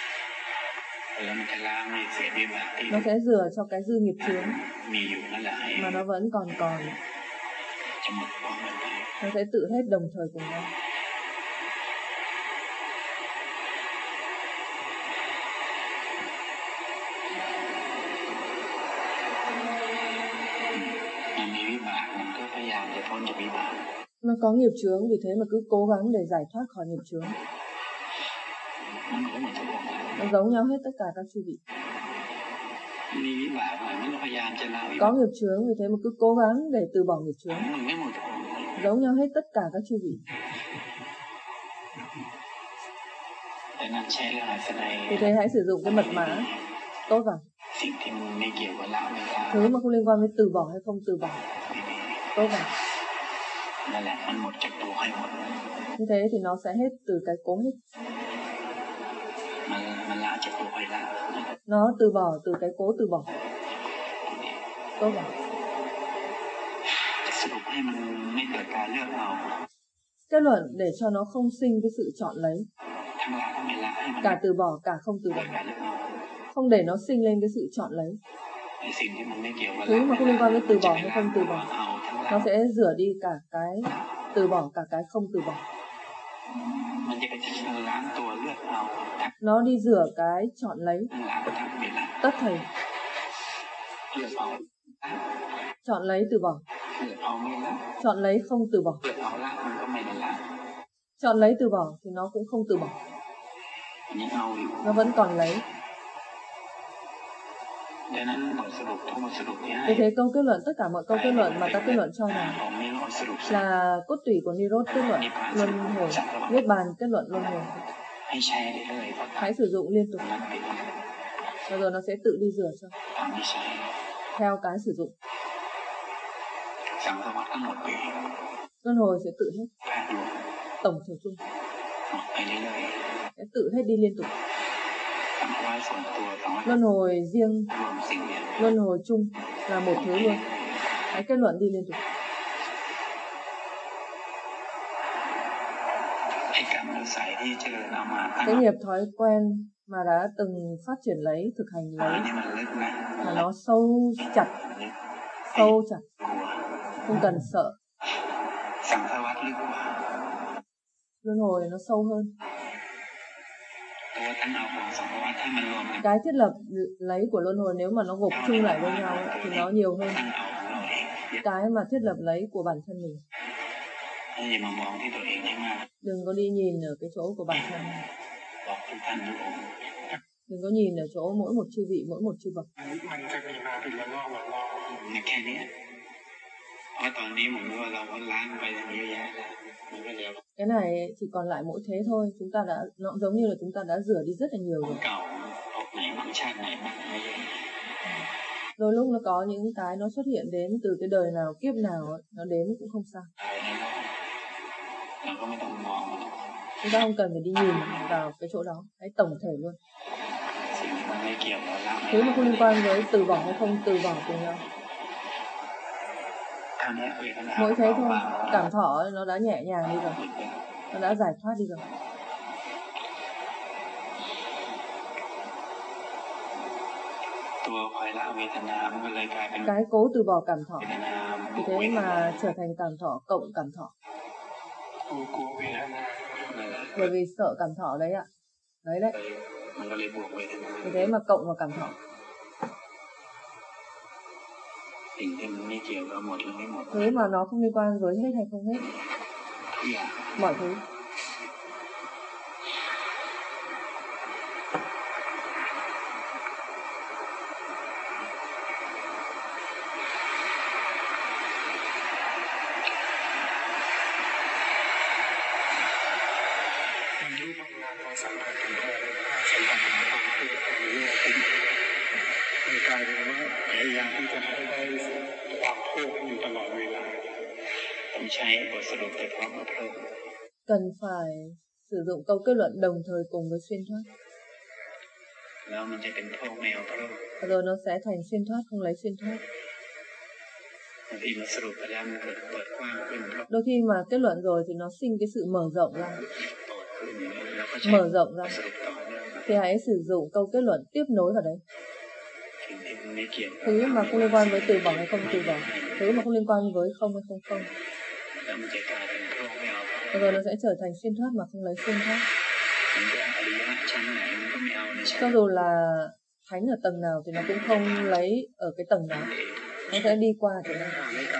Nó sẽ rửa cho cái dư nghiệp chướng mà nó vẫn còn còn. Nó sẽ tự hết đồng thời cùng nhau. Nó có nghiệp chướng, vì thế mà cứ cố gắng để giải thoát khỏi nghiệp chướng. Nó giống nhau hết tất cả các chư vị. Có nghiệp chướng, vì thế mà cứ cố gắng để từ bỏ nghiệp chướng. Giống nhau hết tất cả các chư vị. Vì thế hãy sử dụng cái mật mã tốt vào. Thứ mà không liên quan với từ bỏ hay không từ bỏ, tốt vào. Như thế thì nó sẽ hết từ cái cố hết. Nó từ bỏ từ cái cố từ bỏ, tốt vào. Kết luận để cho nó không sinh cái sự chọn lấy, cả từ bỏ cả không từ bỏ, không để nó sinh lên cái sự chọn lấy. Thứ mà không liên quan với từ bỏ hay không từ bỏ, nó sẽ rửa đi cả cái từ bỏ cả cái không từ bỏ. Nó đi rửa cái chọn lấy, tất thảy. Chọn lấy từ bỏ, chọn lấy không từ bỏ. Chọn lấy từ bỏ thì nó cũng không từ bỏ, nó vẫn còn lấy. Vì thế câu kết luận, tất cả mọi câu kết luận mà ta kết luận cho rằng là cốt tủy của Nirod kết luận luân hồi, Niết bàn kết luận luân hồi, hãy sử dụng liên tục, và rồi nó sẽ tự đi rửa cho theo cái sử dụng. Luân hồi sẽ tự hết, tổng thể chung sẽ tự hết đi liên tục. Luân hồi riêng, luân hồi chung là một thứ luôn. Hãy kết luận đi liên tục. Cái nghiệp thói quen mà đã từng phát triển lấy, thực hành lấy, mà nó sâu chặt, sâu chặt, không cần sợ. Luân hồi nó sâu hơn. Cái thiết lập lấy của luân hồi nếu mà nó gộp chung lại với nhau thì nó nhiều hơn cái mà thiết lập lấy của bản thân mình. Đừng có đi nhìn ở cái chỗ của bản thân, đừng có nhìn ở chỗ mỗi một chư vị, mỗi một chư bậc. Cái này chỉ còn lại mỗi thế thôi. Chúng ta đã, nó giống như là chúng ta đã rửa đi rất là nhiều rồi. Đôi lúc nó có những cái nó xuất hiện đến từ cái đời nào, kiếp nào, nó đến cũng không sao. Chúng ta không cần phải đi nhìn vào cái chỗ đó, hãy tổng thể luôn. Thứ mà không liên quan với từ bỏ hay không từ bỏ cùng nhau. Mỗi thế thôi, cảm thọ nó đã nhẹ nhàng đi rồi, nó đã giải thoát đi rồi. Cái cố từ bỏ cảm thọ, vì thế mà trở thành cảm thọ cộng cảm thọ. Bởi vì sợ cảm thọ đấy ạ. Đấy đấy. Vì thế mà cộng vào cảm thọ. Thứ mà nó không liên quan với hết hay không hết. Mọi thứ. Cần phải sử dụng câu kết luận đồng thời cùng với xuyên thoát. Rồi nó sẽ thành xuyên thoát, không lấy xuyên thoát. Đôi khi mà kết luận rồi thì nó sinh cái sự mở rộng ra. Mở rộng ra. Thì hãy sử dụng câu kết luận tiếp nối vào đấy. Thứ mà không liên quan với từ bỏ hay không từ bỏ. Thứ mà không liên quan với không hay không không. Rồi nó sẽ trở thành xuyên thoát mà không lấy xuyên thoát. Cho dù là thánh ở tầng nào thì nó cũng không lấy ở cái tầng đó. Nó sẽ đi qua chỗ này.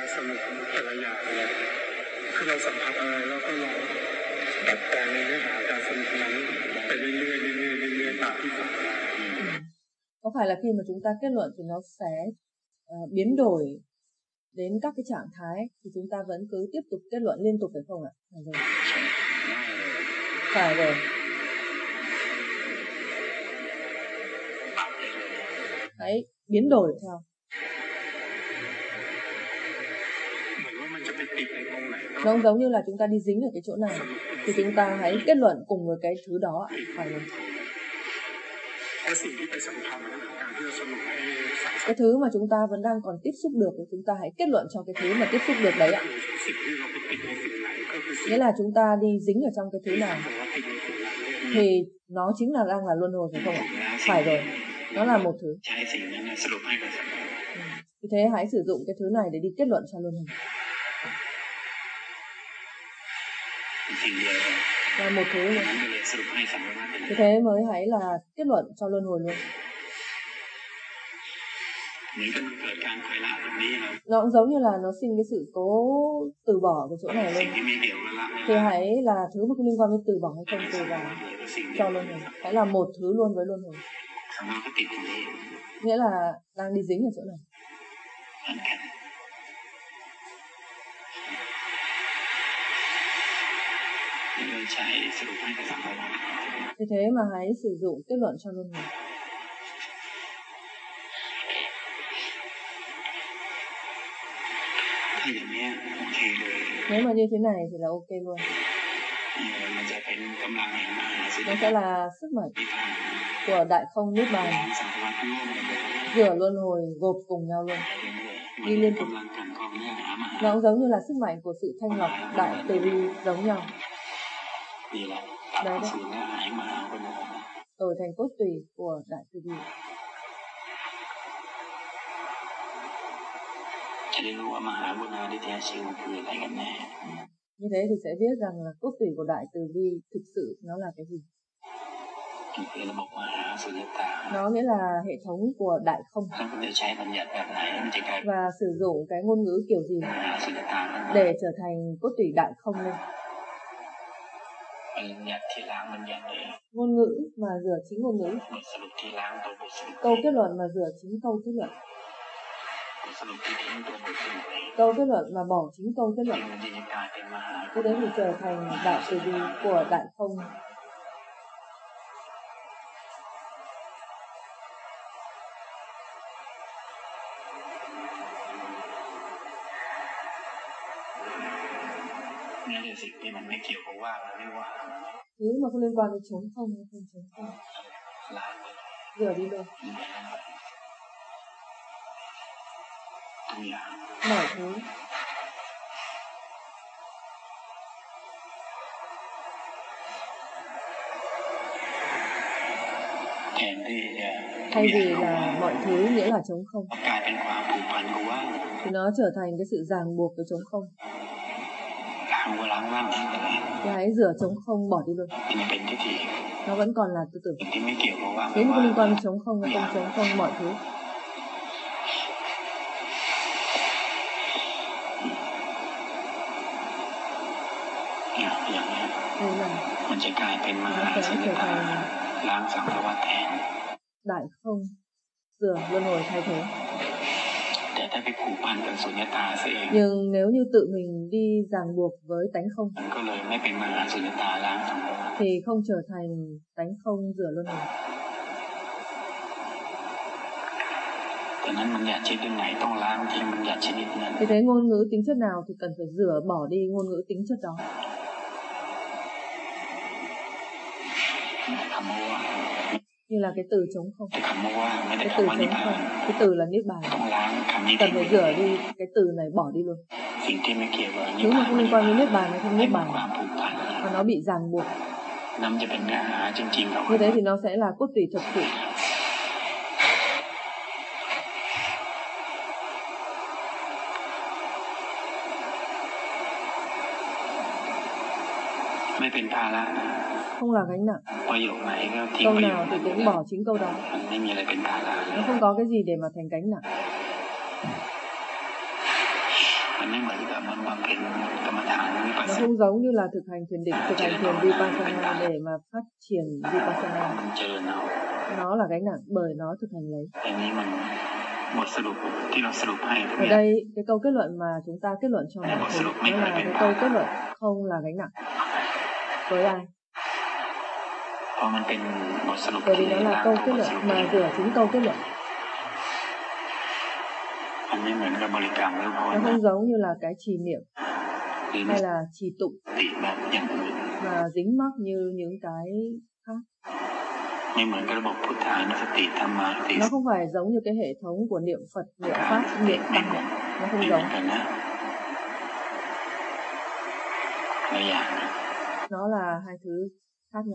Có phải là khi mà chúng ta kết luận thì nó sẽ uh, biến đổi đến các cái trạng thái thì chúng ta vẫn cứ tiếp tục kết luận liên tục phải không ạ? Phải rồi. Phải rồi. Hãy biến đổi theo. Nó giống như là chúng ta đi dính ở cái chỗ này thì chúng ta hãy kết luận cùng với cái thứ đó. Phải rồi. Cái thứ mà chúng ta vẫn đang còn tiếp xúc được thì chúng ta hãy kết luận cho cái thứ mà tiếp xúc được đấy ạ. Nghĩa là chúng ta đi dính ở trong cái thứ nào thì nó chính là đang là luân hồi, phải không ạ? Phải rồi, nó là một thứ. Ừ. Vì thế hãy sử dụng cái thứ này để đi kết luận cho luân hồi. Là một thứ luôn. Vì thế mới hãy là kết luận cho luân hồi luôn. Nó cũng giống như là nó sinh cái sự cố từ bỏ cái chỗ này luôn. Thì hãy là thứ mà có liên quan với từ bỏ hay không từ bỏ cho luân hồi. Hãy là một thứ luôn với luân hồi. Nghĩa là đang đi dính ở chỗ này. Vì thế mà hãy sử dụng kết luận cho luân hồi. Nếu mà như thế này thì là ok luôn. Nó sẽ là sức mạnh của đại không niết bàn, rửa luân hồi gộp cùng nhau luôn, đi liên tục. Nó cũng giống như là sức mạnh của sự thanh lọc đại từ bi giống nhau. Đấy đấy. Đổi thành cốt tủy của đại từ bi. Như thế thì sẽ biết rằng là cốt tủy của đại từ bi thực sự nó là cái gì? Nó nghĩa là hệ thống của đại không. Và sử dụng cái ngôn ngữ kiểu gì để trở thành cốt tủy đại không lên? Ngôn ngữ mà rửa chính ngôn ngữ. Câu kết luận mà rửa chính câu kết luận. Câu kết luận mà bỏ chính câu kết luận. Cái đấy thì trở thành đại từ bi của đại không. Thứ mà không liên quan đến trống không hay không trống không, rửa đi luôn. Mọi thứ. Thay vì là mọi thứ nghĩa là trống không thì nó trở thành cái sự ràng buộc với trống không. Thì hãy rửa trống không, bỏ đi luôn. Nó vẫn còn là tư tưởng. Nếu như không liên quan đến trống không hay không trống không mọi thứ. Thế là nó sẽ trở thành đại không, rửa luân hồi thay thế. Nhưng nếu như tự mình đi ràng buộc với tánh không thì không trở thành tánh không rửa luân hồi. Vì thế ngôn ngữ tính chất nào thì cần phải rửa bỏ đi ngôn ngữ tính chất đó. Như là cái từ trống không. Cái từ trống không, cái từ là niết bàn. Cần phải rửa đi cái từ này, bỏ đi luôn. Thứ mà không liên quan đến niết bàn hay không niết bàn và nó bị ràng buộc. Như thế thì nó sẽ là cốt tủy thực sự. Không là gánh nặng. Câu nào thì cũng bỏ chính câu đó. Nó không có cái gì để mà thành gánh nặng. Nó không giống như là thực hành thiền định, thực hành thiền Vipassana để mà phát triển Vipassana. Nó là gánh nặng bởi nó thực hành lấy. Ở đây, cái câu kết luận mà chúng ta kết luận cho mọi thứ, nó là cái câu kết luận không là gánh nặng. Với ai? Bởi vì nó là câu kết luận mà rửa chính câu kết luận. Nó không giống như là cái trì niệm hay là trì tụng mà dính mắc như những cái khác. Nó không phải giống như cái hệ thống của niệm Phật, niệm Pháp, niệm Tăng. Nó không giống. Nó là hai thứ khác nhau.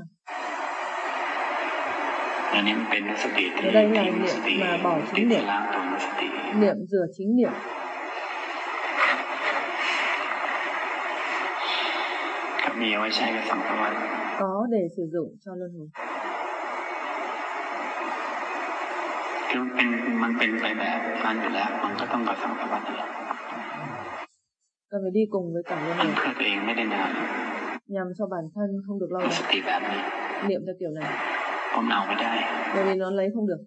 Ở đây là niệm mà bỏ chính niệm, niệm rửa chính niệm. Có để sử dụng cho luân hồi. Cần phải đi cùng với cả luân hồi, nhằm cho bản thân không được lo lắng. Niệm theo kiểu này, bởi vì nó lấy không được.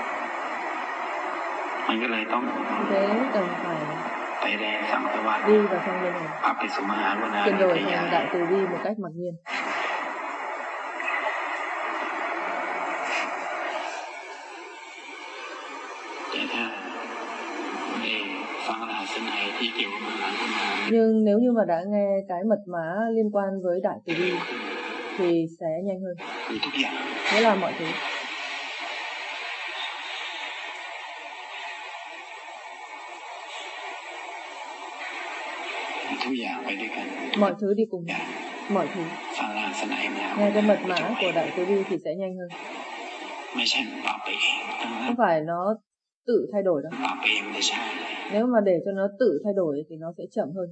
Thế cần phải đi vào trong luân hồi, chuyển đổi thành đại từ bi một cách mặc nhiên. Nhưng nếu như mà đã nghe cái mật mã liên quan với đại từ bi thì sẽ nhanh hơn. Nghĩa là mọi thứ. Mọi thứ đi cùng. Mọi thứ. Nghe cái mật mã của đại từ bi thì sẽ nhanh hơn. Không phải nó tự thay đổi đâu. Nếu mà để cho nó tự thay đổi thì nó sẽ chậm hơn.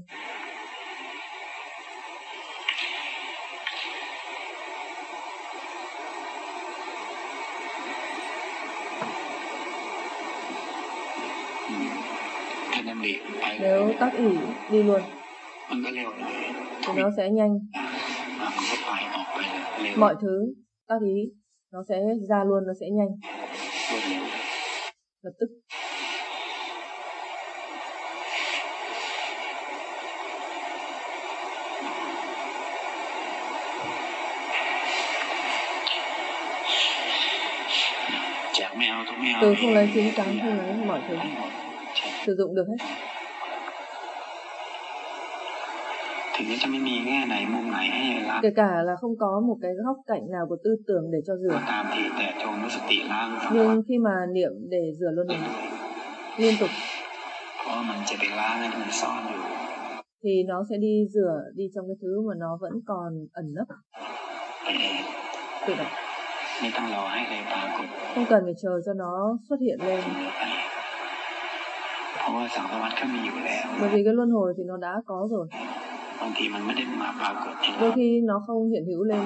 Nếu tác ý đi luôn thì nó sẽ nhanh. Mọi thứ tác ý nó sẽ ra luôn, nó sẽ nhanh, lập tức. Từ không lấy trứng trắng, không lấy mọi thứ, sử dụng được hết. Kể cả là không có một cái góc cạnh nào của tư tưởng để cho rửa, nhưng khi mà niệm để rửa luân hồi liên tục thì nó sẽ đi rửa đi trong cái thứ mà nó vẫn còn ẩn nấp. Tự động. Không cần phải chờ cho nó xuất hiện lên. Bởi vì cái luân hồi thì nó đã có rồi. Đôi khi nó không hiện hữu lên,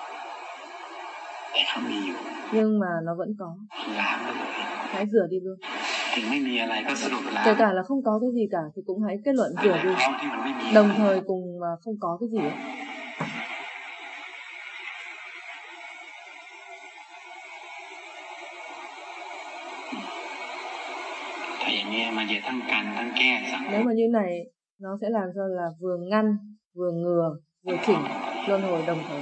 nhưng mà nó vẫn có. Hãy rửa đi luôn. Kể cả là không có cái gì cả thì cũng hãy kết luận rửa đi. Đồng thời cùng mà không có cái gì ấy. Nếu mà như này, nó sẽ làm cho là vừa ngăn, vừa ngừa, vừa chỉnh luân hồi đồng thời.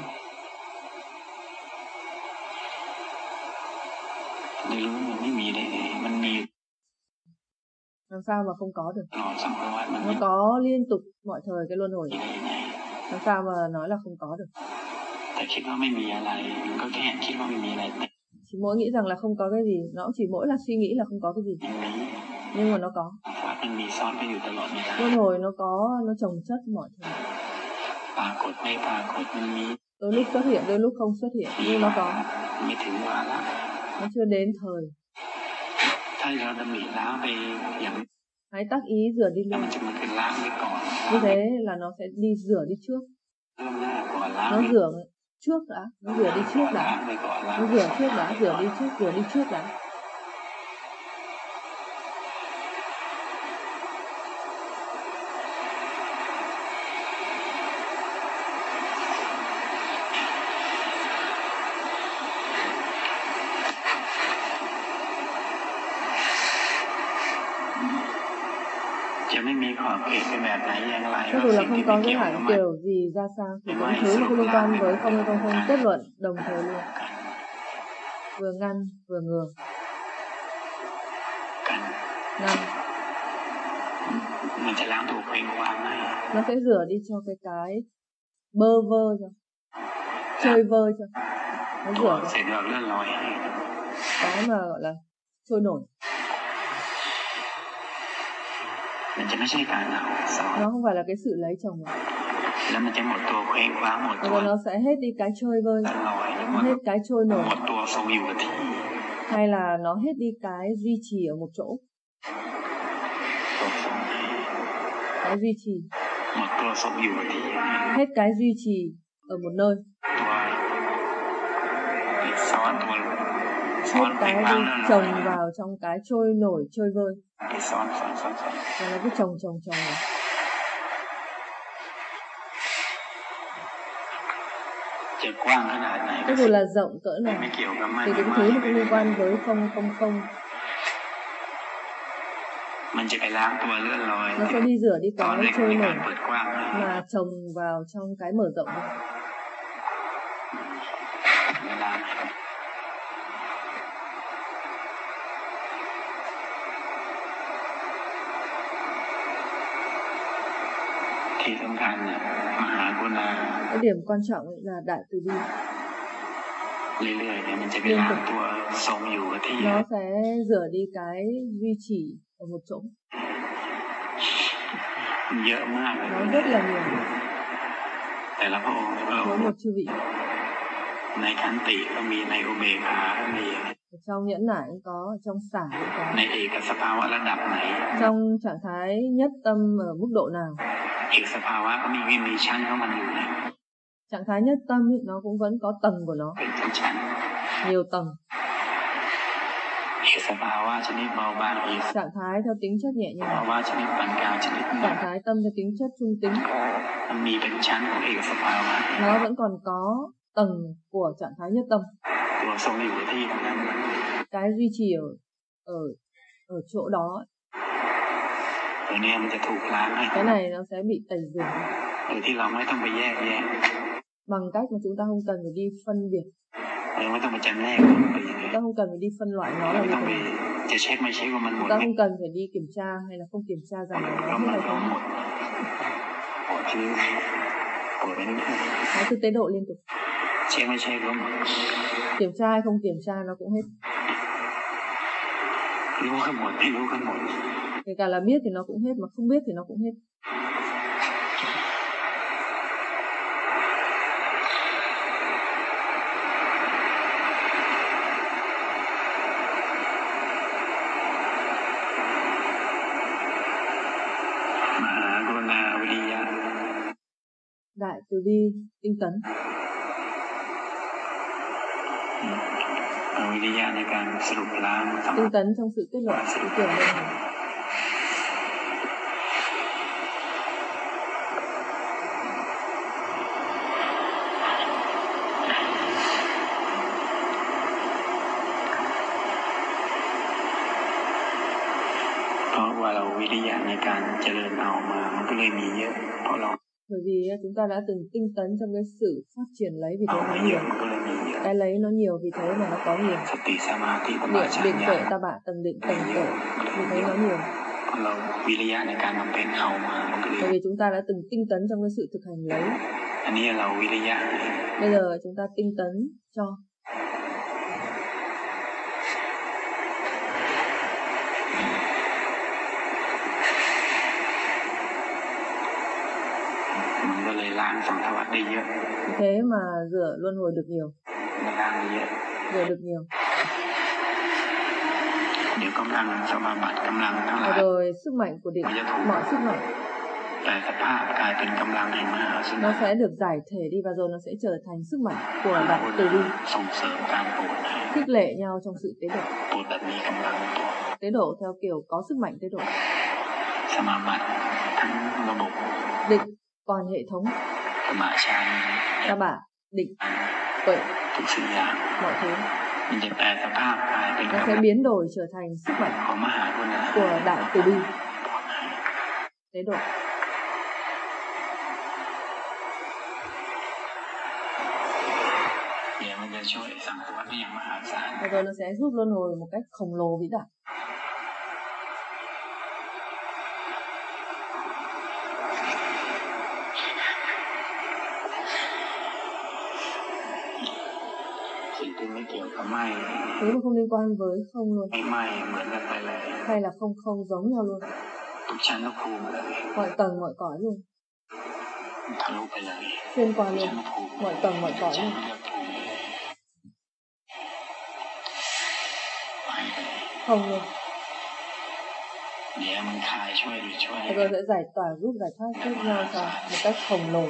Làm sao mà không có được? Nó có liên tục mọi thời cái luân hồi. Làm sao mà nói là không có được? Chỉ mỗi nghĩ rằng là không có cái gì, nó cũng chỉ mỗi là suy nghĩ là không có cái gì. Nhưng mà nó có. Luân hồi nó có, nó chồng chất mọi thứ. Đôi lúc xuất hiện, đôi lúc không xuất hiện, nhưng nó có. Nó chưa đến thời. Hãy tác ý rửa đi luôn. Như thế là nó sẽ đi rửa đi trước. Nó rửa trước đã, nó rửa đi trước đã. Nó rửa trước đã, rửa đi trước, rửa đi trước đã. Cho dù là không có giới hạn kiểu gì ra sao thì những thứ mà không liên quan với không liên quan không kết luận đồng thời luôn. Vừa ngăn vừa ngừa. Ngăn. Nó sẽ rửa đi cho cái cái bơ vơ cho, chơi vơ cho. nó rửa cái mà gọi là trôi nổi. Nó không phải là cái sự lấy chồng rồi. Rồi nó sẽ hết đi cái chơi vơi, hết cái trôi nổi, hay là nó hết đi cái duy trì ở một chỗ, cái duy trì, hết cái duy trì ở một nơi, hết cái đi chồng vào trong cái trôi nổi chơi vơi, và nó cứ chồng chồng chồng này. Cho dù là rộng cỡ nào thì những thứ nó cũng liên quan với không không không. Nó sẽ đi rửa đi cái trôi nổi mà chồng vào trong cái mở rộng này. Cái điểm quan trọng là đại từ bi. Liên tục nó sẽ rửa đi cái duy trì ở một chỗ. Nó rất là nhiều. Mỗi một chư vị. Trong nhẫn nại cũng có, trong xả cũng có. Trong trạng thái nhất tâm ở mức độ nào? Trạng thái nhất tâm ý, nó cũng vẫn có tầng của nó, nhiều tầng. Trạng thái theo tính chất nhẹ nhàng, trạng thái tâm theo tính chất trung tính, nó vẫn còn có tầng của trạng thái nhất tâm. Cái duy trì ở ở ở chỗ đó, cái này nó sẽ bị tẩy rửa bằng cách mà chúng ta không cần phải đi phân biệt, chúng ta không cần phải đi phân loại nó là như thế nào, chúng ta không cần phải đi kiểm tra hay là không kiểm tra rằng là nó hết hay không. Nó cứ tế độ liên tục, kiểm tra hay không kiểm tra nó cũng hết. Kể cả là biết thì nó cũng hết, mà không biết thì nó cũng hết. Đại từ bi tinh tấn. Tinh tấn trong sự kết luận ý tưởng đơn giản. Bởi vì chúng ta đã từng tinh tấn trong cái sự phát triển lấy, vì thế nó nhiều. Cái lấy nó nhiều, vì thế mà nó có nhiều. Niệm, định tuệ, ta bạ, tầng định, tầng tuệ, vì thế nó nhiều. Bởi vì chúng ta đã từng tinh tấn trong cái sự thực hành lấy. Bây giờ chúng ta tinh tấn cho. Thế mà rửa luân hồi được nhiều, rửa được nhiều. Và rồi sức mạnh của định, mọi sức mạnh nó sẽ được giải thể đi, và rồi nó sẽ trở thành sức mạnh của đại từ bi, khích lệ nhau trong sự tế độ. Tế độ theo kiểu có sức mạnh tế độ. Định toàn hệ thống, ta bạ, định, tuệ, mọi thứ nó sẽ biến đổi trở thành sức mạnh của đại từ bi, tế độ. Và rồi nó sẽ giúp luân hồi một cách khổng lồ vĩ đại. Thứ mà không liên quan với không luôn, hay là không không giống nhau luôn, mọi tầng mọi cõi luôn, xuyên qua luôn, mọi tầng mọi cõi luôn, không luôn. Rồi sẽ giải tỏa giúp giải thoát giúp nhau cho một cách khổng lồ.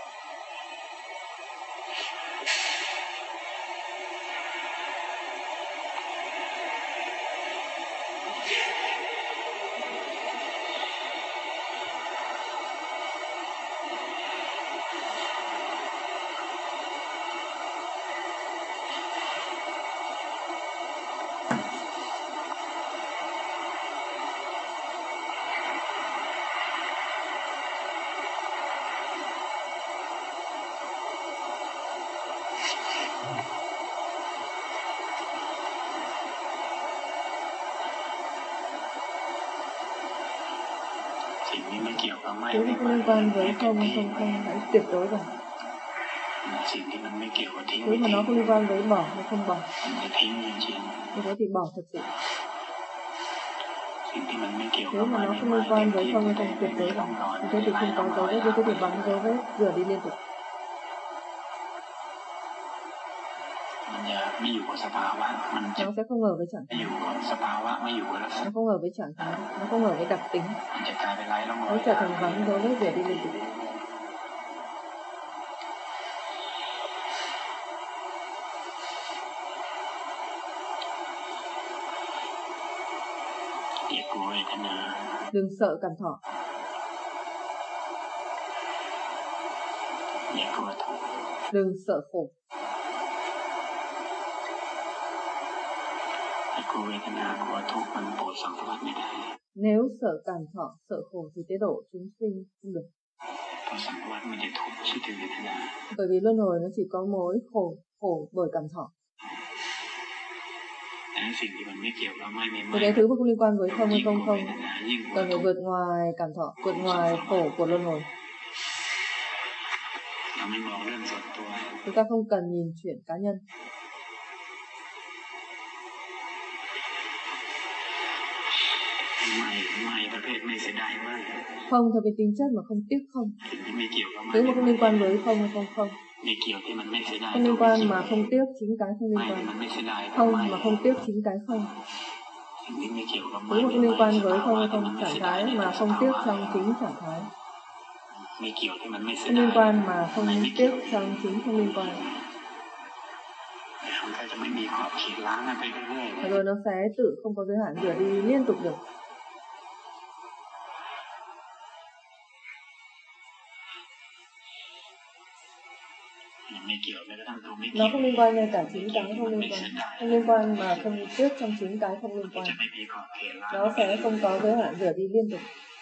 Thứ mà không liên quan với không không không hãy tuyệt đối rồi. Thứ mà nó không liên quan với bỏ hay không bỏ, như thế thì bỏ thật sự. Thứ mà nó không liên quan với không hay không tuyệt đối rồi, như thế thì không có dấu vết, như thế thì bắn dấu vết, rửa đi liên tục. Nó sẽ không ở với trạng thái, nó không ở với trạng thái, nó không ở với đặc tính, nó trở thành bắn dấu vết, rửa đi liên tục. Đừng sợ cảm thọ, đừng sợ khổ. Nếu sợ cảm thọ, sợ khổ thì tế độ chúng sinh không được. Bởi vì luân hồi nó chỉ có mối khổ, khổ bởi cảm thọ. Vì cái thứ mà không liên quan với không hay không không cần phải vượt ngoài cảm thọ, vượt ngoài khổ của luân hồi. Chúng ta không cần nhìn chuyện cá nhân. Không theo cái tính chất mà không tiếc không. Thứ mà không liên quan với không hay không không. Không liên quan mà không tiếc chính cái không liên quan. Không mà không tiếc chính cái không. Thứ mà không liên quan với không hay không trạng thái mà không tiếc trong chính trạng thái. Không liên quan mà không tiếc trong chính không liên quan. Rồi nó sẽ tự không có giới hạn rửa đi liên tục được. Nó không liên quan ngay cả chính cái không liên quan. Không liên quan mà không tiếc trong chính cái không liên quan. Nó sẽ không có giới hạn rửa đi liên tục.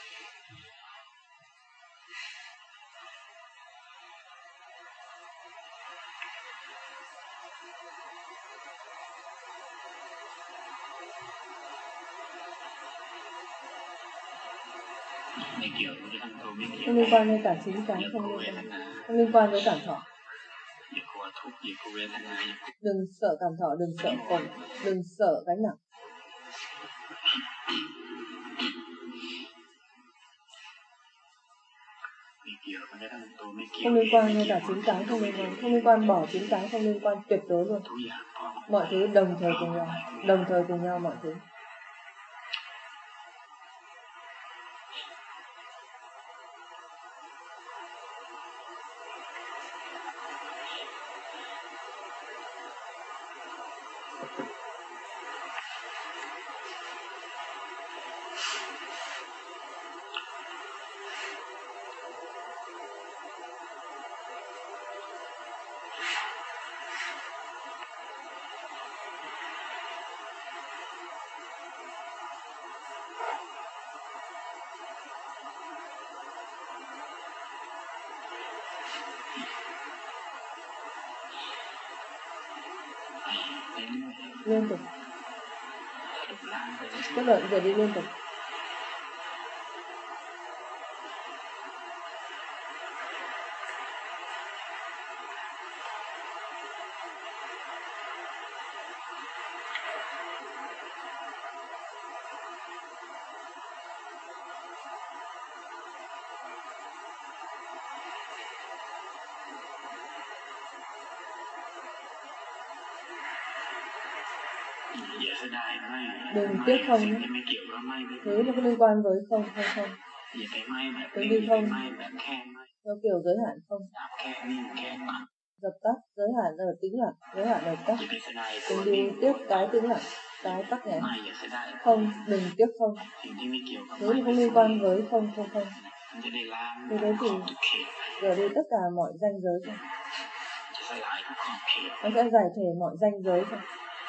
Không liên quan ngay cả chính cái không liên quan. Không liên quan với cảm thọ. Đừng sợ cảm thọ, đừng sợ khổ, đừng sợ gánh nặng. Không liên quan ngay cả chính cái không liên quan. Không liên quan bỏ chính cái không liên quan tuyệt đối luôn. Mọi thứ đồng thời cùng nhau, đồng thời cùng nhau mọi thứ. Liên tục. Kết luận rửa đi liên tục. Đừng tiếc không nhé. Thứ mà không liên quan với không, không, không. Đừng đi không. Theo kiểu giới hạn không. Dập tắt, giới hạn ở tĩnh lặng, giới hạn ở tắt. Đừng đi tiếc cái tĩnh lặng, cái tắc nghẽn. Không, đừng tiếc không. Thứ mà không liên quan với không, không, không. Thì đấy thì giờ đi tất cả mọi ranh giới cho. Nó sẽ giải thể mọi ranh giới cho.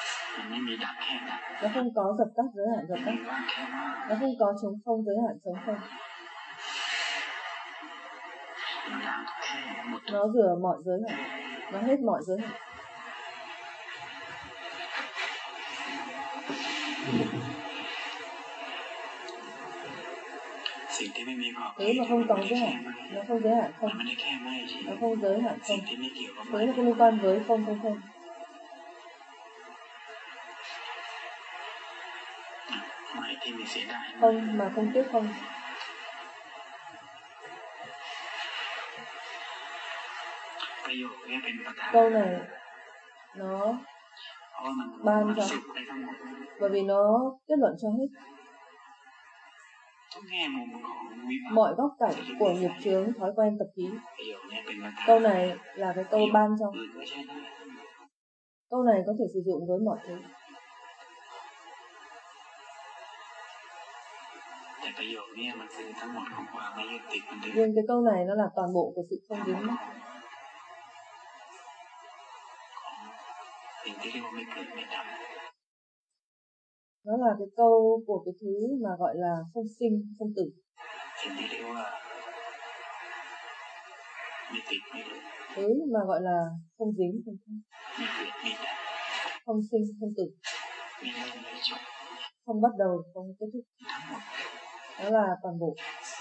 Nó không có dập tắt giới hạn dập tắt. Nó không có chống không giới hạn chống không. Nó rửa mọi giới hạn. Nó hết mọi giới hạn. Thứ mà không có giới hạn, nó không giới hạn không. Nó không giới hạn không. Thứ mà không liên quan với không, không, không. Không mà không tiếc không. Câu này nó ban cho, bởi vì nó kết luận cho hết mọi góc cạnh của nghiệp chướng, thói quen, tập khí. Câu này là cái câu ban cho. Câu này có thể sử dụng với mọi thứ. Nhưng cái câu này nó là toàn bộ của sự không dính mắc. Nó là cái câu của cái thứ mà gọi là không sinh, không tử. Thứ mà gọi là không dính, không, không. Không sinh, không tử. Không bắt đầu, không kết thúc. Đó là toàn bộ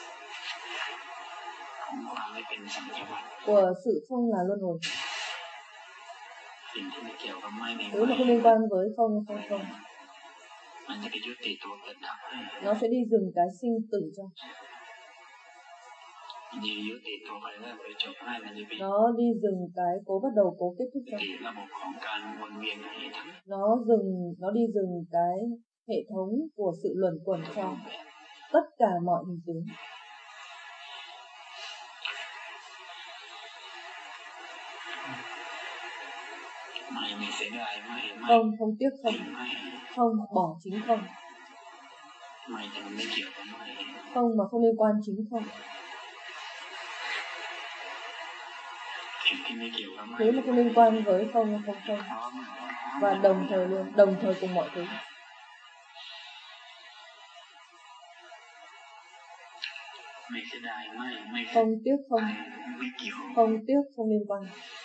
của sự không là luân hồi. Thứ mà không liên quan với không, không, không. Nó sẽ đi dừng cái sinh tử cho. Nó đi dừng cái cố bắt đầu, cố kết thúc cho. Nó dừng, nó đi dừng cái hệ thống của sự luẩn quẩn cho tất cả mọi hình tướng. Không, không tiếc không. Không, bỏ chính không. Không mà không liên quan chính không. Thứ mà không liên quan với không, không, không. Và đồng thời luôn, đồng thời cùng mọi thứ. Không tiếc không. Không tiếc không liên quan.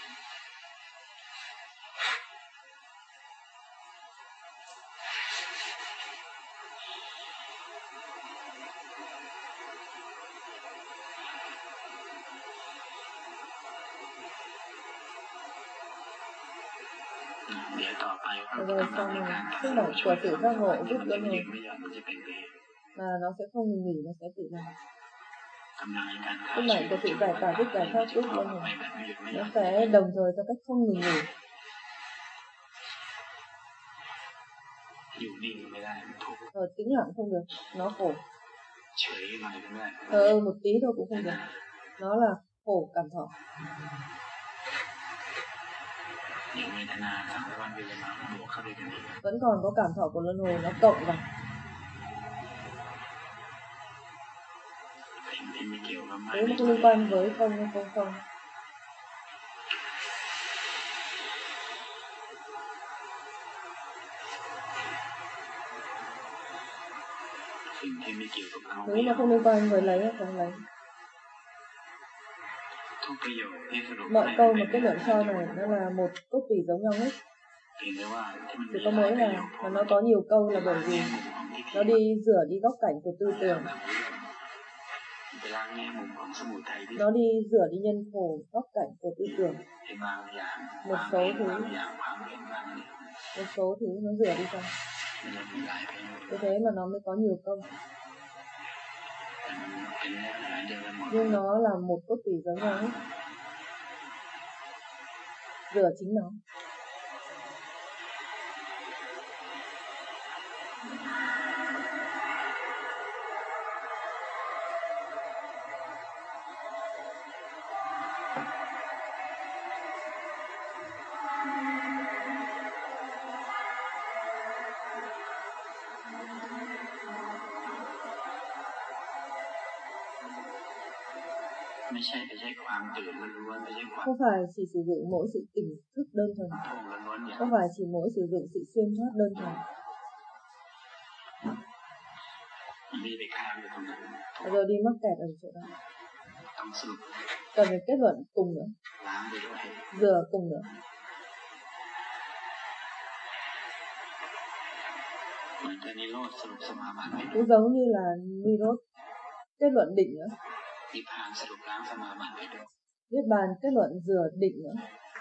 Rồi sau này, sức mạnh của sự giác ngộ giúp luân hồi là nó sẽ không ngừng nghỉ, nó sẽ tự làm. Sức mạnh của sự giải tỏa giúp giải thoát giúp luân hồi, nó sẽ đồng thời theo cách không ngừng nghỉ. Ở tĩnh lặng không được, nó khổ. Ờ một tí thôi cũng không được, nó là khổ cảm thọ. Vẫn còn có cảm thọ của luân hồi, nó cộng vào. Nếu mà không liên quan với không hay không không. Nếu mà không liên quan với lấy hay không lấy. Mọi câu mà kết luận sau này nó là một copy giống nhau hết. Chỉ có mỗi là mà nó có nhiều câu là bởi vì nó đi rửa đi góc cạnh của tư tưởng. Nó đi rửa đi nhân khổ góc cạnh của tư tưởng. Một số thứ Một số thứ nó rửa đi ra. Thế thế mà nó mới có nhiều câu. Nhưng nó là một copy giống nhau hết. Rửa chính nó. Không phải chỉ sử dụng mỗi sự tỉnh thức đơn thuần, không phải chỉ mỗi sử dụng sự xuyên thoát đơn thuần. Bây giờ đi mắc kẹt ở chỗ đó, cần phải kết luận cùng nữa, rửa cùng nữa. Cũng giống như là Nirod kết luận định nữa, Niết bàn kết luận rửa định nữa.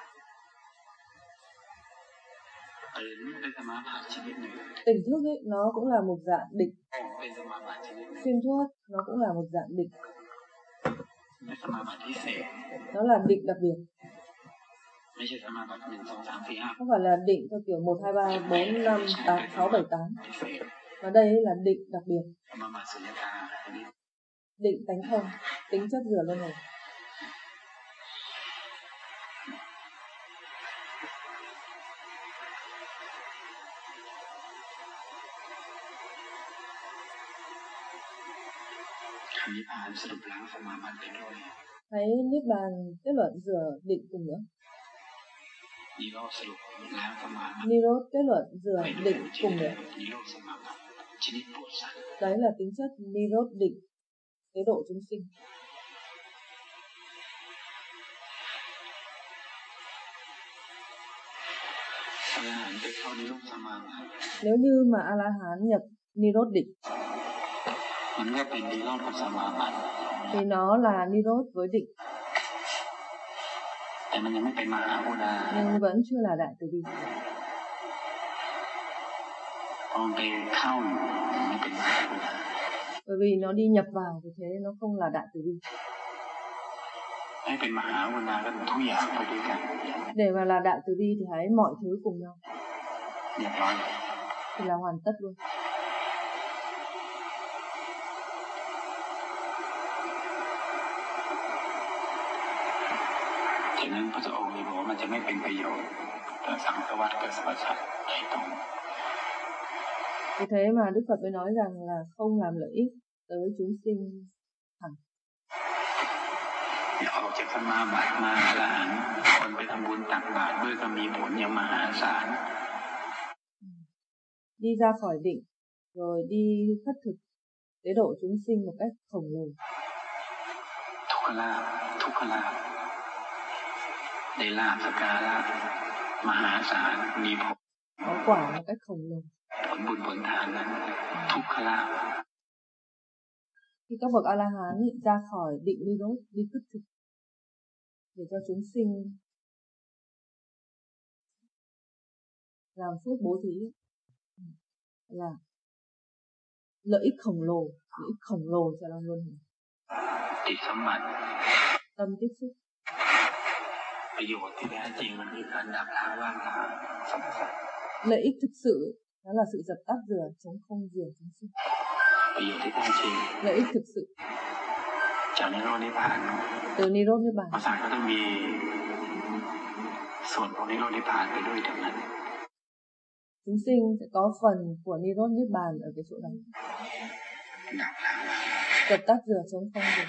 Tỉnh thức ấy, nó cũng là một dạng định. Xuyên thoát nó cũng là một dạng định. Nó là định đặc biệt. Không phải là định theo kiểu một, hai, ba, bốn, năm, tám, sáu, bảy, tám. Và đây là định đặc biệt. Định tánh không, tính chất rửa luân hồi. Thấy Niết bàn kết luận rửa định cùng nữa. Nirod kết luận rửa định cùng nữa. Đấy là tính chất Nirod định, chế độ chúng sinh. Nếu như mà A-la-hán nhập Nirod định thì nó là Nirod với định, nhưng vẫn chưa là đại từ bi. Bởi vì nó đi nhập vào, vì thế nó không là đại từ bi. Để mà là đại từ bi thì hãy mọi thứ cùng nhau, thì là hoàn tất luôn. Vì thế mà Đức Phật mới nói rằng là không làm lợi ích tới chúng sinh hẳn. Đi ra khỏi định rồi đi khất thực tế độ chúng sinh một cách khổng lồ. Có quả một cách khổng lồ. Khi các bậc A-la-hán ra khỏi định Nirod đi khất thực để cho chúng sinh làm phước bố thí là lợi ích khổng lồ, lợi ích khổng lồ cho lòng luân hồi. Tâm tiếp xúc. Lợi ích thực sự đó là sự dập tắt rửa chống không rửa chúng sinh. Lợi ích thực sự từ Nirod Niết bàn. Chúng sinh sẽ có phần của Nirod Niết bàn ở cái chỗ đó. Dập tắt rửa chống không rửa.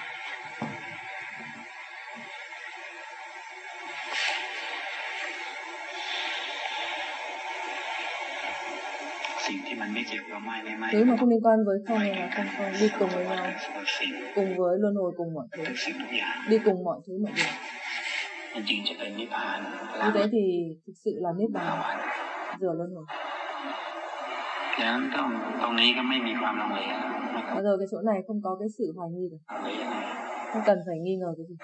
Thứ mà không liên quan với không là không không, đi cùng với nhau, cùng với luân hồi, cùng mọi thứ, đi cùng mọi thứ mọi điều. Như thế thì thực sự là Niết bàn, rửa luân hồi. Bây giờ cái chỗ này không có cái sự hoài nghi được, không cần phải nghi ngờ cái gì.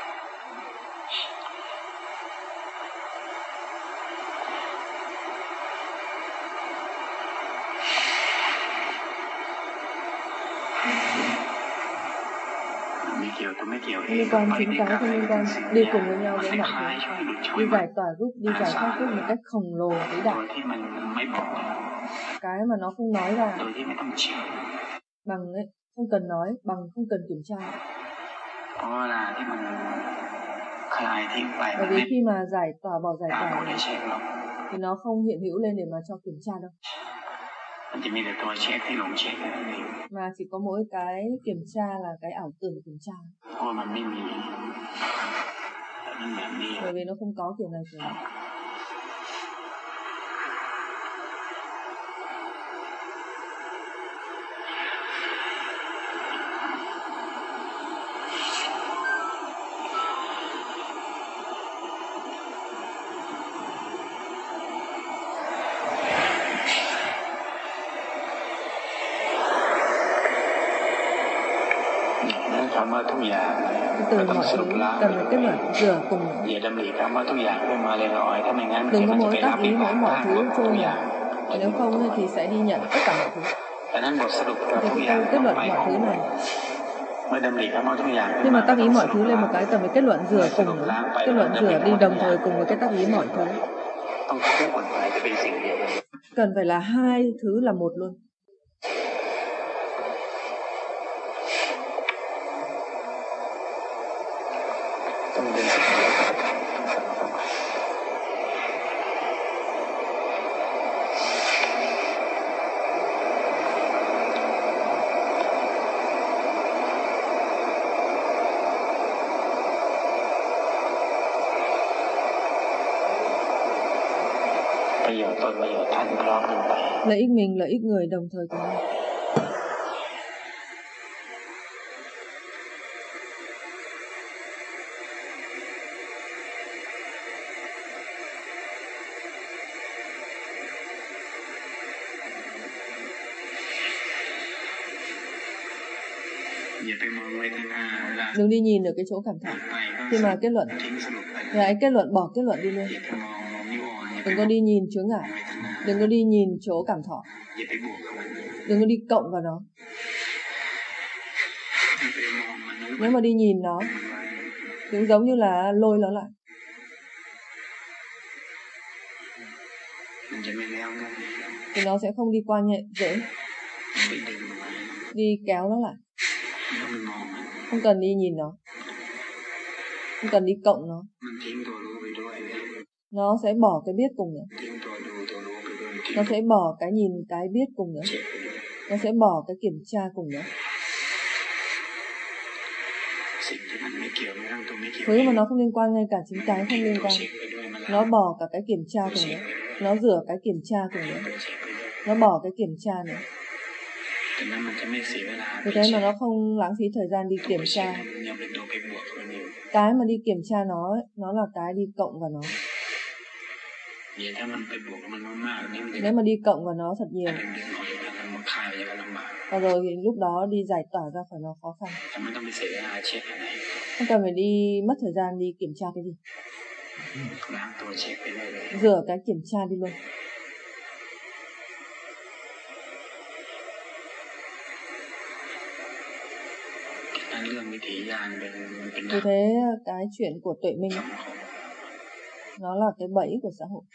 Liên quan chính cái không liên quan, đi cùng với nhau với mọi thứ, đi giải tỏa giúp, đi giải thoát giúp một cách khổng lồ vĩ đại. cái mà nó không nói ra โดยที่ไม่ต้องเช็ค bằng ấy, không cần nói, bằng không cần kiểm tra. เพราะเวลาที่มันคลายทิ้งไป Bởi vì khi mà giải tỏa bỏ giải การ tỏa กดให้เช็คหรอก thì nó không hiện hữu lên để mà cho kiểm tra đâu. มันจะมีแต่ตัวเช็คที่หลงเช็คนั่นเอง Mà chỉ có mỗi cái kiểm tra là cái ảo tưởng kiểm tra. เพราะว่ามันไม่มีแต่มันแบบนี้ Bởi vì nó không có kiểu này kiểu này. Từ mọi thứ cần phải kết luận rửa cùng. Đừng có mỗi tác ý mỗi mọi thứ trôi nhảy. Nếu không thì sẽ đi nhận tất cả mọi thứ. Thì cái câu kết luận mọi thứ này. Khi mà tác ý mọi thứ lên một cái cần phải kết luận rửa cùng. Kết luận rửa đi đồng thời cùng với cái tác ý mọi thứ. Cần phải là hai thứ là một luôn. Lợi ích mình, lợi ích người đồng thời cùng nhau. Đừng đi nhìn ở cái chỗ cảm thọ. Khi mà kết luận thì hãy kết luận, bỏ kết luận đi luôn. Đừng có đi nhìn chướng ngại. Đừng có đi nhìn chỗ cảm thọ. Đừng có đi cộng vào nó. Nếu mà đi nhìn nó thì cũng giống như là lôi nó lại. Thì nó sẽ không đi qua nhẹ dễ. Đi kéo nó lại. Không cần đi nhìn nó. Không cần đi cộng nó. Nó sẽ bỏ cái biết cùng nữa. Nó sẽ bỏ cái nhìn cái biết cùng nữa. Nó sẽ bỏ cái kiểm tra cùng nữa. Thứ mà nó không liên quan, ngay cả chính cái không liên quan. Nó bỏ cả cái kiểm tra cùng nữa. Nó rửa cái kiểm tra cùng nữa. Nó bỏ cái kiểm tra nữa. Vì thế mà nó không lãng phí thời gian đi kiểm tra. Cái mà đi kiểm tra nó, nó là cái đi cộng vào nó. Nếu mà đi cộng vào nó thật nhiều, và rồi thì lúc đó đi giải tỏa ra khỏi nó khó khăn. Không cần phải đi mất thời gian đi kiểm tra cái gì. Rửa cái kiểm tra đi luôn. Vì thế cái chuyện của tuệ minh nó là cái bẫy của xã hội.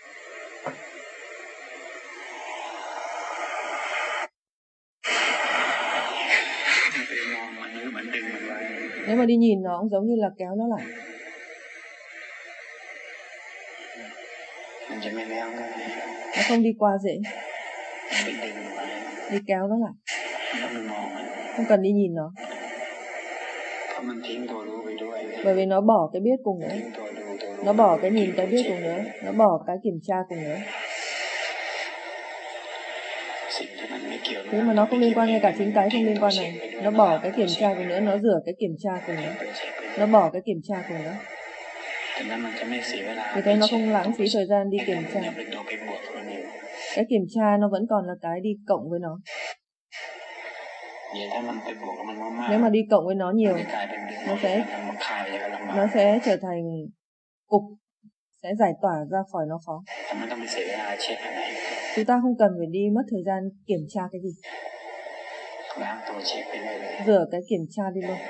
Nếu mà đi nhìn nó cũng giống như là kéo nó lại. Nó không đi qua dễ. Đi kéo nó lại. Không cần đi nhìn nó. Bởi vì nó bỏ cái biết cùng nữa. Nó bỏ cái nhìn cái biết cùng nữa. Nó bỏ cái kiểm tra cùng nữa. Thế mà nó không liên quan, ngay cả chính cái không liên quan này. Nó bỏ cái kiểm tra cùng nữa. Nó rửa cái kiểm tra cùng nữa. Nó bỏ cái kiểm tra cùng nữa. Vì thế nó không lãng phí thời gian đi kiểm tra. Cái kiểm tra nó vẫn còn là cái đi cộng với nó. Nếu mà đi cộng với nó nhiều, nó sẽ nó sẽ trở thành cục, sẽ giải tỏa ra khỏi nó khó. Chúng ta không cần phải đi mất thời gian kiểm tra cái gì. Rửa cái kiểm tra đi luôn.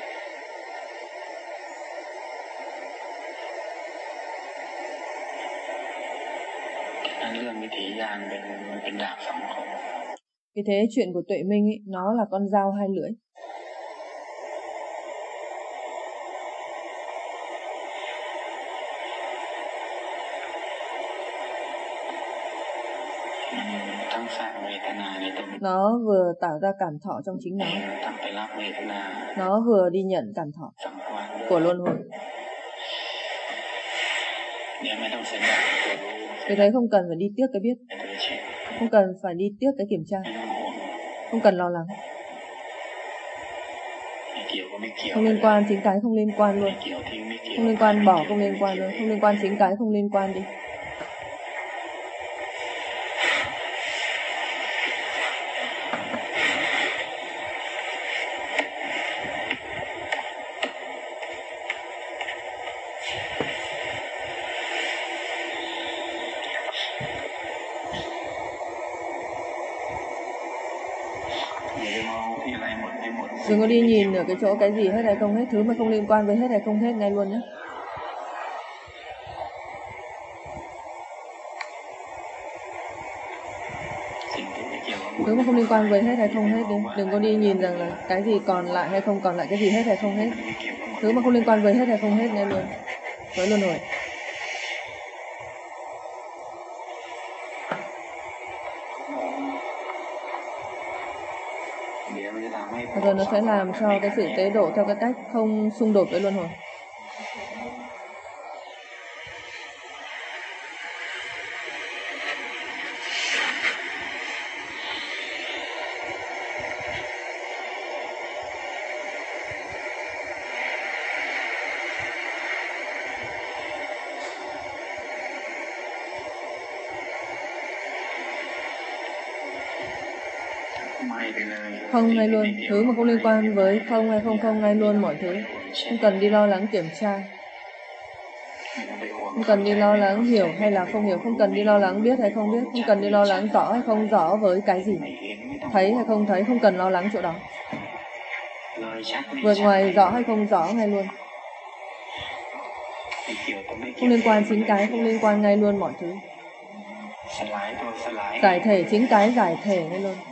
Vì thế chuyện của tuệ minh ấy, nó là con dao hai lưỡi. Nó vừa tạo ra cảm thọ trong chính nó. Nó vừa đi nhận cảm thọ của luân hồi. Vì thế không cần phải đi tiếc cái biết, không cần phải đi tiếc cái kiểm tra, không cần lo lắng. Không liên quan, chính cái không liên quan luôn. Không liên quan, bỏ không liên quan luôn. Không liên quan, chính cái không liên quan đi. Đừng có đi nhìn ở cái chỗ cái gì hết hay không hết, thứ mà không liên quan với hết hay không hết ngay luôn nhé. Thứ mà không liên quan với hết hay không hết đi. Đừng có đi nhìn rằng là cái gì còn lại hay không còn lại, cái gì hết hay không hết. Thứ mà không liên quan với hết hay không hết ngay luôn. Với luân hồi. Rồi nó sẽ làm cho cái sự tế độ theo cái cách không xung đột với luân hồi. Không ngay luôn, thứ mà không liên quan với không hay không không ngay luôn mọi thứ. Không cần đi lo lắng kiểm tra. Không cần đi lo lắng hiểu hay là không hiểu, không cần đi lo lắng biết hay không biết, không cần đi lo lắng rõ hay không rõ với cái gì. Thấy hay không thấy, không cần lo lắng chỗ đó. Vượt ngoài rõ hay không rõ ngay luôn. Không liên quan chính cái, không liên quan ngay luôn mọi thứ. Giải thể chính cái, giải thể ngay luôn.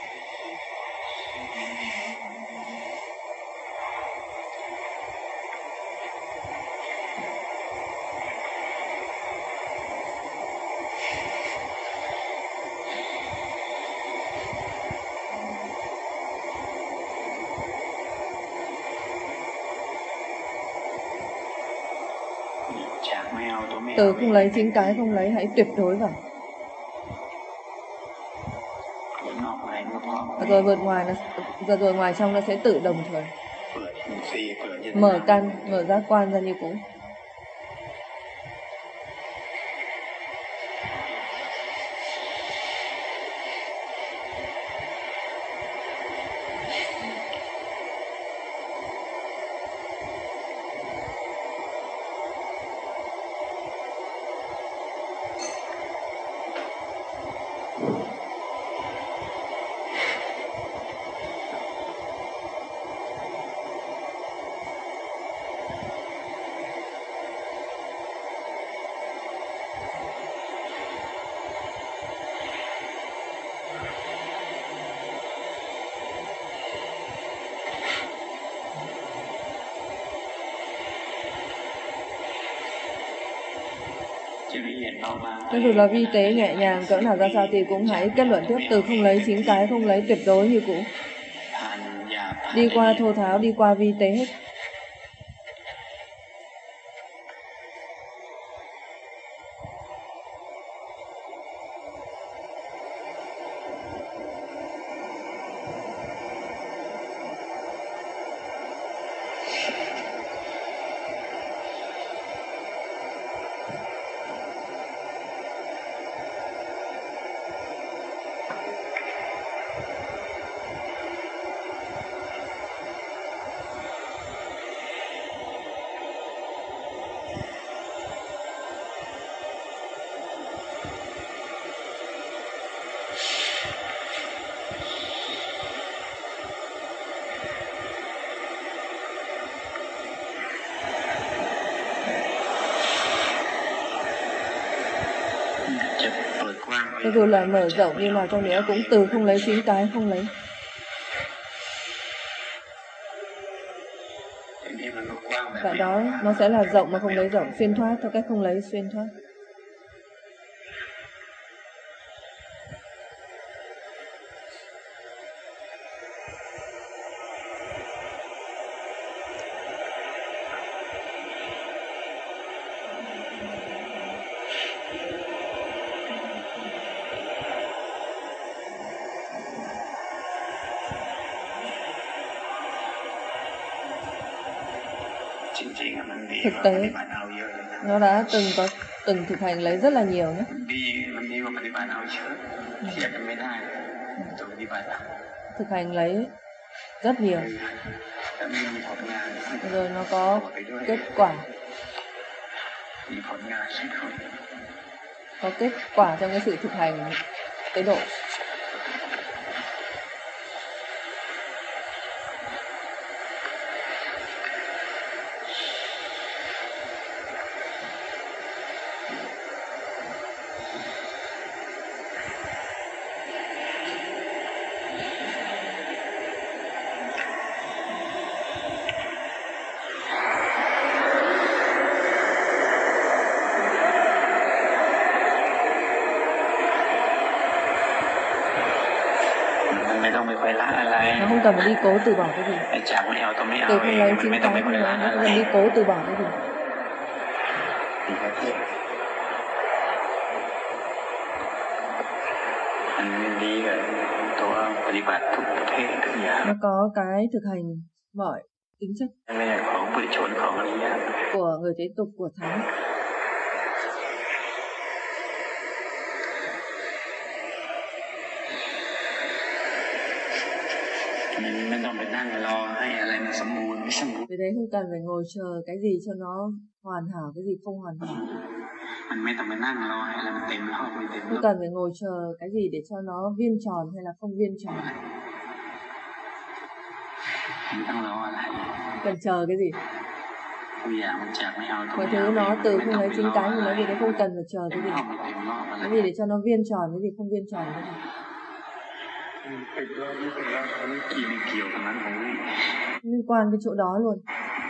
Từ không lấy chính cái, không lấy, hãy tuyệt đối vào. Rồi vượt ngoài, nó, rồi, rồi ngoài trong nó sẽ tự đồng thời. Mở căn, mở giác quan ra như cũ. Cho dù là vi tế nhẹ nhàng cỡ nào ra sao thì cũng hãy kết luận tiếp, từ không lấy chính cái, không lấy tuyệt đối như cũ. Đi qua thô tháo, đi qua vi tế hết. Cho dù là mở rộng như nào cho nữa cũng từ không lấy chín cái không lấy. Vậy đó nó sẽ là rộng mà không lấy rộng, xuyên thoát theo cách không lấy xuyên thoát. Thực tế nó đã từng có từng thực hành lấy rất là nhiều nhé. Thực hành lấy rất nhiều rồi nó có kết quả, có kết quả trong cái sự thực hành tế độ. Nó không cần phải đi cố từ bỏ cái gì. Từ không lấy chín cái không lấy, nó không cần đi cố từ bỏ cái gì. Nó có cái thực hành mọi tính chất của người thế tục, của Thánh. Vì đấy không cần phải ngồi chờ cái gì cho nó hoàn hảo, cái gì không hoàn hảo. Không cần phải ngồi chờ cái gì để cho nó viên tròn hay là không viên tròn. Cần chờ cái gì? Mọi thứ nó từ không lấy chín cái mình nói gì đấy, không cần phải chờ cái gì. Cái gì để cho nó viên tròn, cái gì không viên tròn cái gì. Liên quan cái chỗ đó luôn.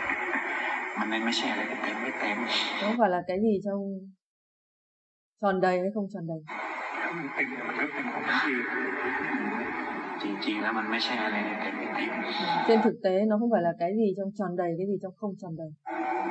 Nó không phải là cái gì trong tròn đầy hay không tròn đầy. Trên thực tế nó không phải là cái gì trong tròn đầy, cái gì trong không tròn đầy.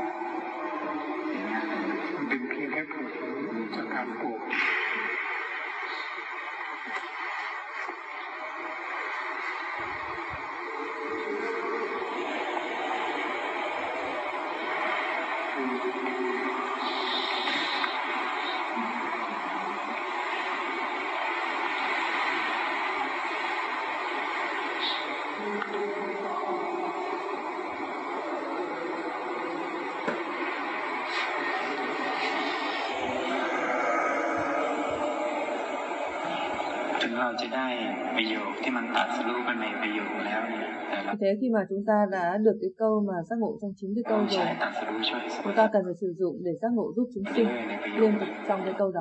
Thế khi mà chúng ta đã được cái câu mà giác ngộ trong chính cái câu rồi, chúng ta cần phải sử dụng để giác ngộ giúp chúng sinh liên tục trong cái câu đó.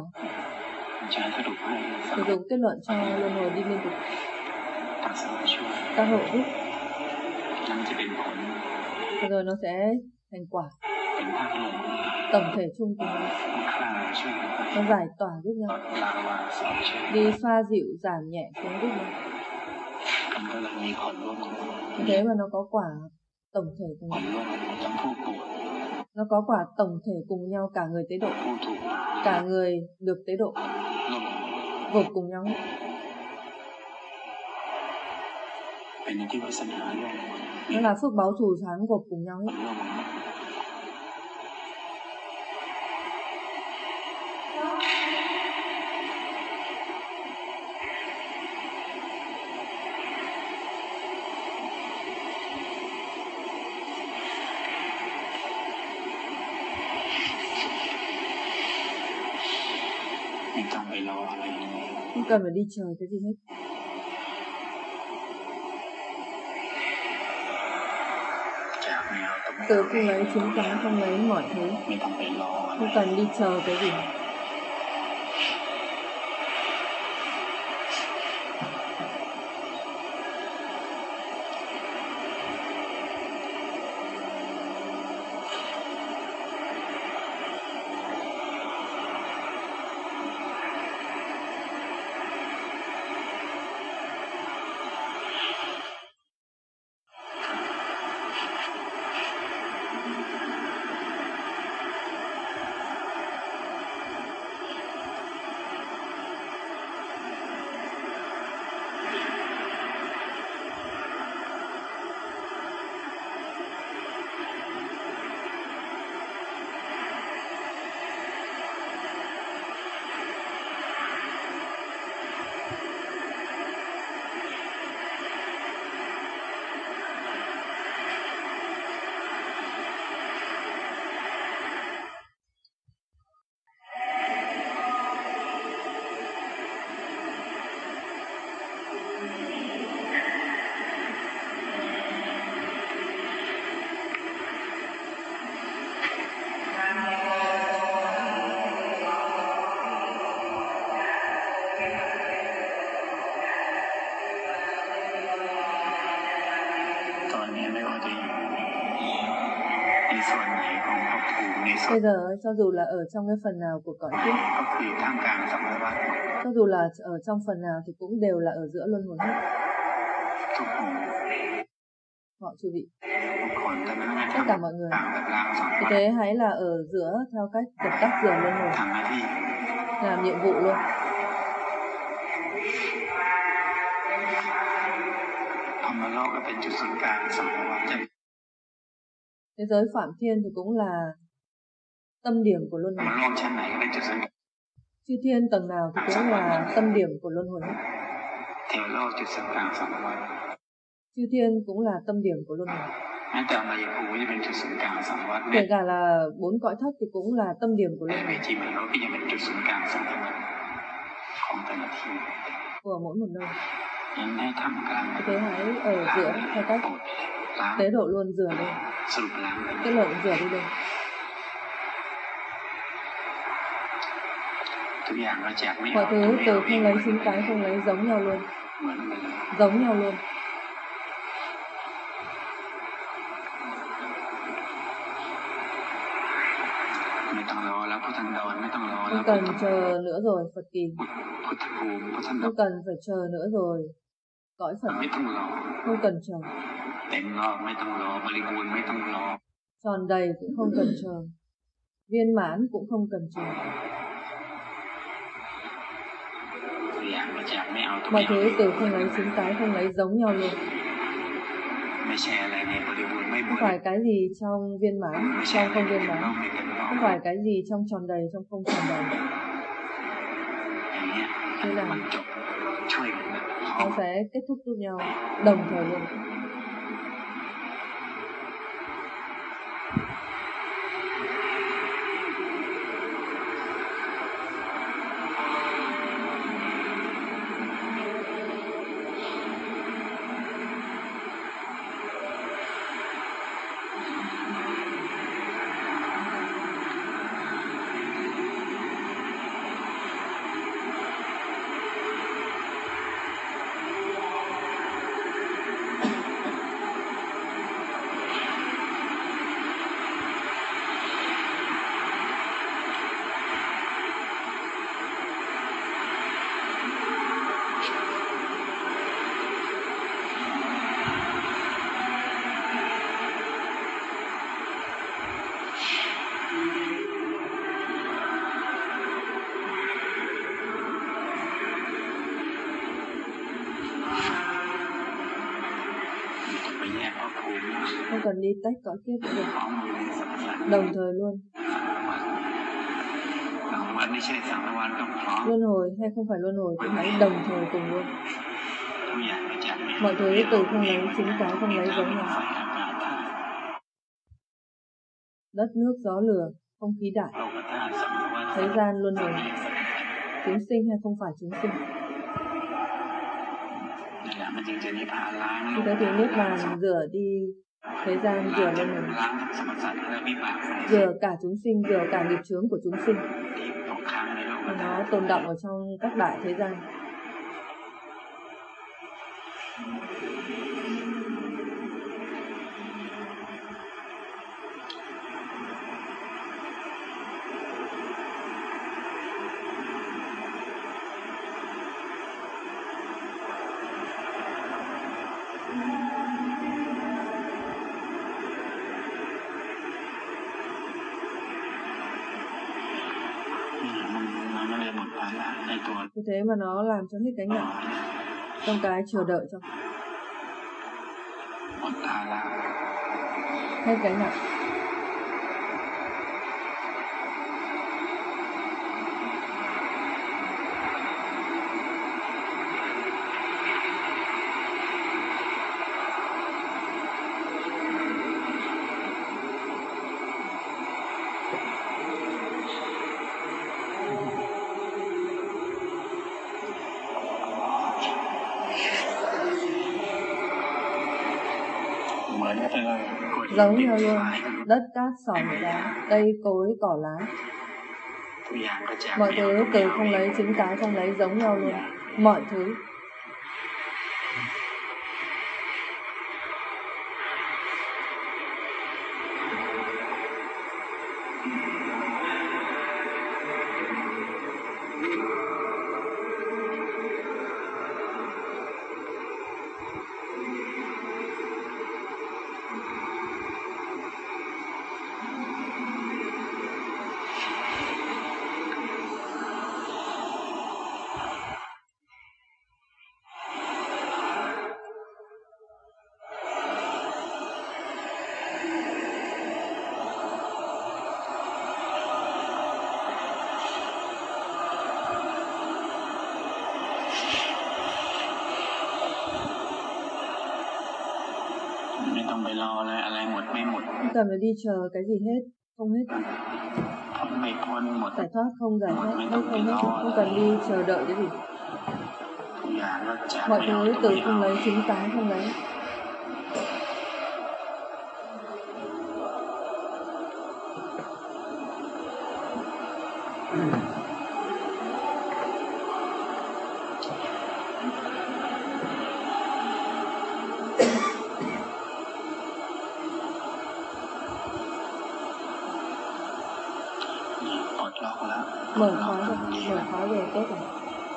Sử dụng kết luận cho luân hồi đi liên tục. Giác ngộ giúp. Rồi nó sẽ thành quả. Tổng thể chung cùng nhau. Nó giải tỏa giúp nhau. Đi pha dịu giảm nhẹ xuống giúp nhau. Thế mà nó có quả tổng thể cùng nhau. Nó có quả tổng thể cùng nhau, cả người tế độ, cả người được tế độ gộp cùng nhau. Nó là phước báu thù thắng gộp cùng nhau hết. Không cần phải đi chờ cái gì hết. Từ không lấy chín cái, không lấy mọi thứ. Không cần đi chờ cái gì. ส่วนไหนของภพภูมิในส่วน Bây giờ cho dù là ở trong cái phần nào của cõi kiếp, ก็คือท่ามกลางสังสารวัฏ cho dù là ở trong phần nào thì cũng đều là ở giữa luân hồi hết. ทุกหมู่ Họ chư vị, ทุกคนทั้งนั้น tất cả mọi người. ต่างแบบล้างสังสาร Vì วัฏ thế hãy là ở giữa theo cách dập tắt rửa luân hồi, ทำหน้าที่ làm nhiệm vụ luôn. ธรรมโลกก็เป็นจุดศูนย์กลางสังสารวัฏ Thế giới Phạm Thiên thì cũng là tâm điểm của luân ธรรม hồi. โลกชั้นไหนก็เป็นจุดศูนย์ Chư thiên tầng nào thì cũng là tâm điểm của luân hồi hết. เทวโลกจุดศูนย์กลางสังสารวัฏ Chư thiên cũng là tâm điểm của luân hồi. แม้แต่อมายภูมิจะเป็นจุดศูนย์กลางสังสารวัฏ Kể cả là bốn cõi thấp thì cũng là tâm điểm của ใน luân เว hồi ทีมนุษย์ก็ยังเป็นจุดศูนย์กลางสังสารวัฏของแต่ละที่ của mỗi một nơi. ยังให้ทำกลาง Vì thế hãy ở giữa theo cách ล้าง tế độ luôn rửa lên, สรุปล้าง kết luận rửa đi lên. ทุกอย่างเราแจกไม่ Mọi เอา thứ ทุกอย่าง từ không lấy chính cái không lấy giống nhau luôn, เหมือนกันเลย giống nhau luôn. ไม่ต้องรอแล้วพุทธันดรไม่ต้องรอแล้ว Không cần chờ nữa rồi Phật kỳ, พุทธภูมิพุทธันดร không cần phải chờ nữa rồi cõi Phật, ไม่ต้องรอ không cần chờ. เต็มรอบไม่ต้องรอบริบูรณ์ไม่ต้องรอ Tròn đầy cũng không cần chờ, viên mãn cũng không cần chờ. ทุกอย่างเราแจกไม่เอาทุกอ Mọi ย่าง thứ từ không lấy chính cái không lấy giống nhau luôn. ไม่ใช่อะไรในบริบูรณ์ไม่บ Không ริ phải cái gì trong viên mãn, ไม่ใช่ trong อะไร không ใน viên เต็มรอบ mãn. ไม่เต็มรอบ Không phải cái gì trong tròn đầy, trong không tròn đầy. อย่างเงี้ย Thế là มันจบช่วยกันพร้อ nó ม sẽ kết thúc giúp nhau đồng thời luôn. ไปแยกภพภูมิ Không cần đi tách cõi kiếp cũng được, พร้อมอยู่ในสังสารวัฏ đồng thời luôn. สังสารวัฏไม่ใช่สังสารวัฏต้องพร้อม Luân hồi hay không phải luân hồi cũng hãy đồng thời cùng luôn. ทุกอย่างเราแจกไม่เอา Mọi thứ từ không lấy chính cái không lấy giống น้ำ nhau. ไฟอากาศธาตุ Đất nước gió lửa, không khí đại, โลกธาตุสังสารวัฏ thế gian luân hồi, chúng sinh hay không phải chúng sinh. นั่นแหละมันจึงจะนิพพานล้าง Như thế thì niết bàn rửa đi thế gian, rửa luân hồi, ล้างทั้งสรรพสัตว์และวิบาก rửa cả chúng sinh, rửa cả nghiệp chướng của chúng sinh. ที่ตกค้างในโลก Nó tồn động ở trong các đại thế gian. มันไม่ได้หมดภาระในตัว Như thế mà nó làm cho hết gánh nặng trong cái chờ đợi trong หมดภาระ hết gánh nặng. เหมือนกันเลย Giống nhau luôn, đất cát sỏi đá, cây cối cỏ lá. ทุกอย่างก็แจก Mọi thứ từ không lấy chính cái không lấy giống nhau luôn. Mọi thứ. ทต้องไปรอเลยอะไรหมดไม่หมด Không cần phải đi chờ cái gì hết, không hết. พ้นไม่พ้นหมด Giải thoát không giải thoát, Mình hết không không phải hết, lo không là- cần đi chờ đợi cái gì. ทุกอย่างก็จาก Mọi ไม่เอา thứ ต้อง từ ไม่ không เอา lấy, chính cái không lấy. นี่ปลดล็อกแล้ว Mở ล็อก khóa ทำ rồi, ดี mở แล้ว khóa rồi, tốt rồi.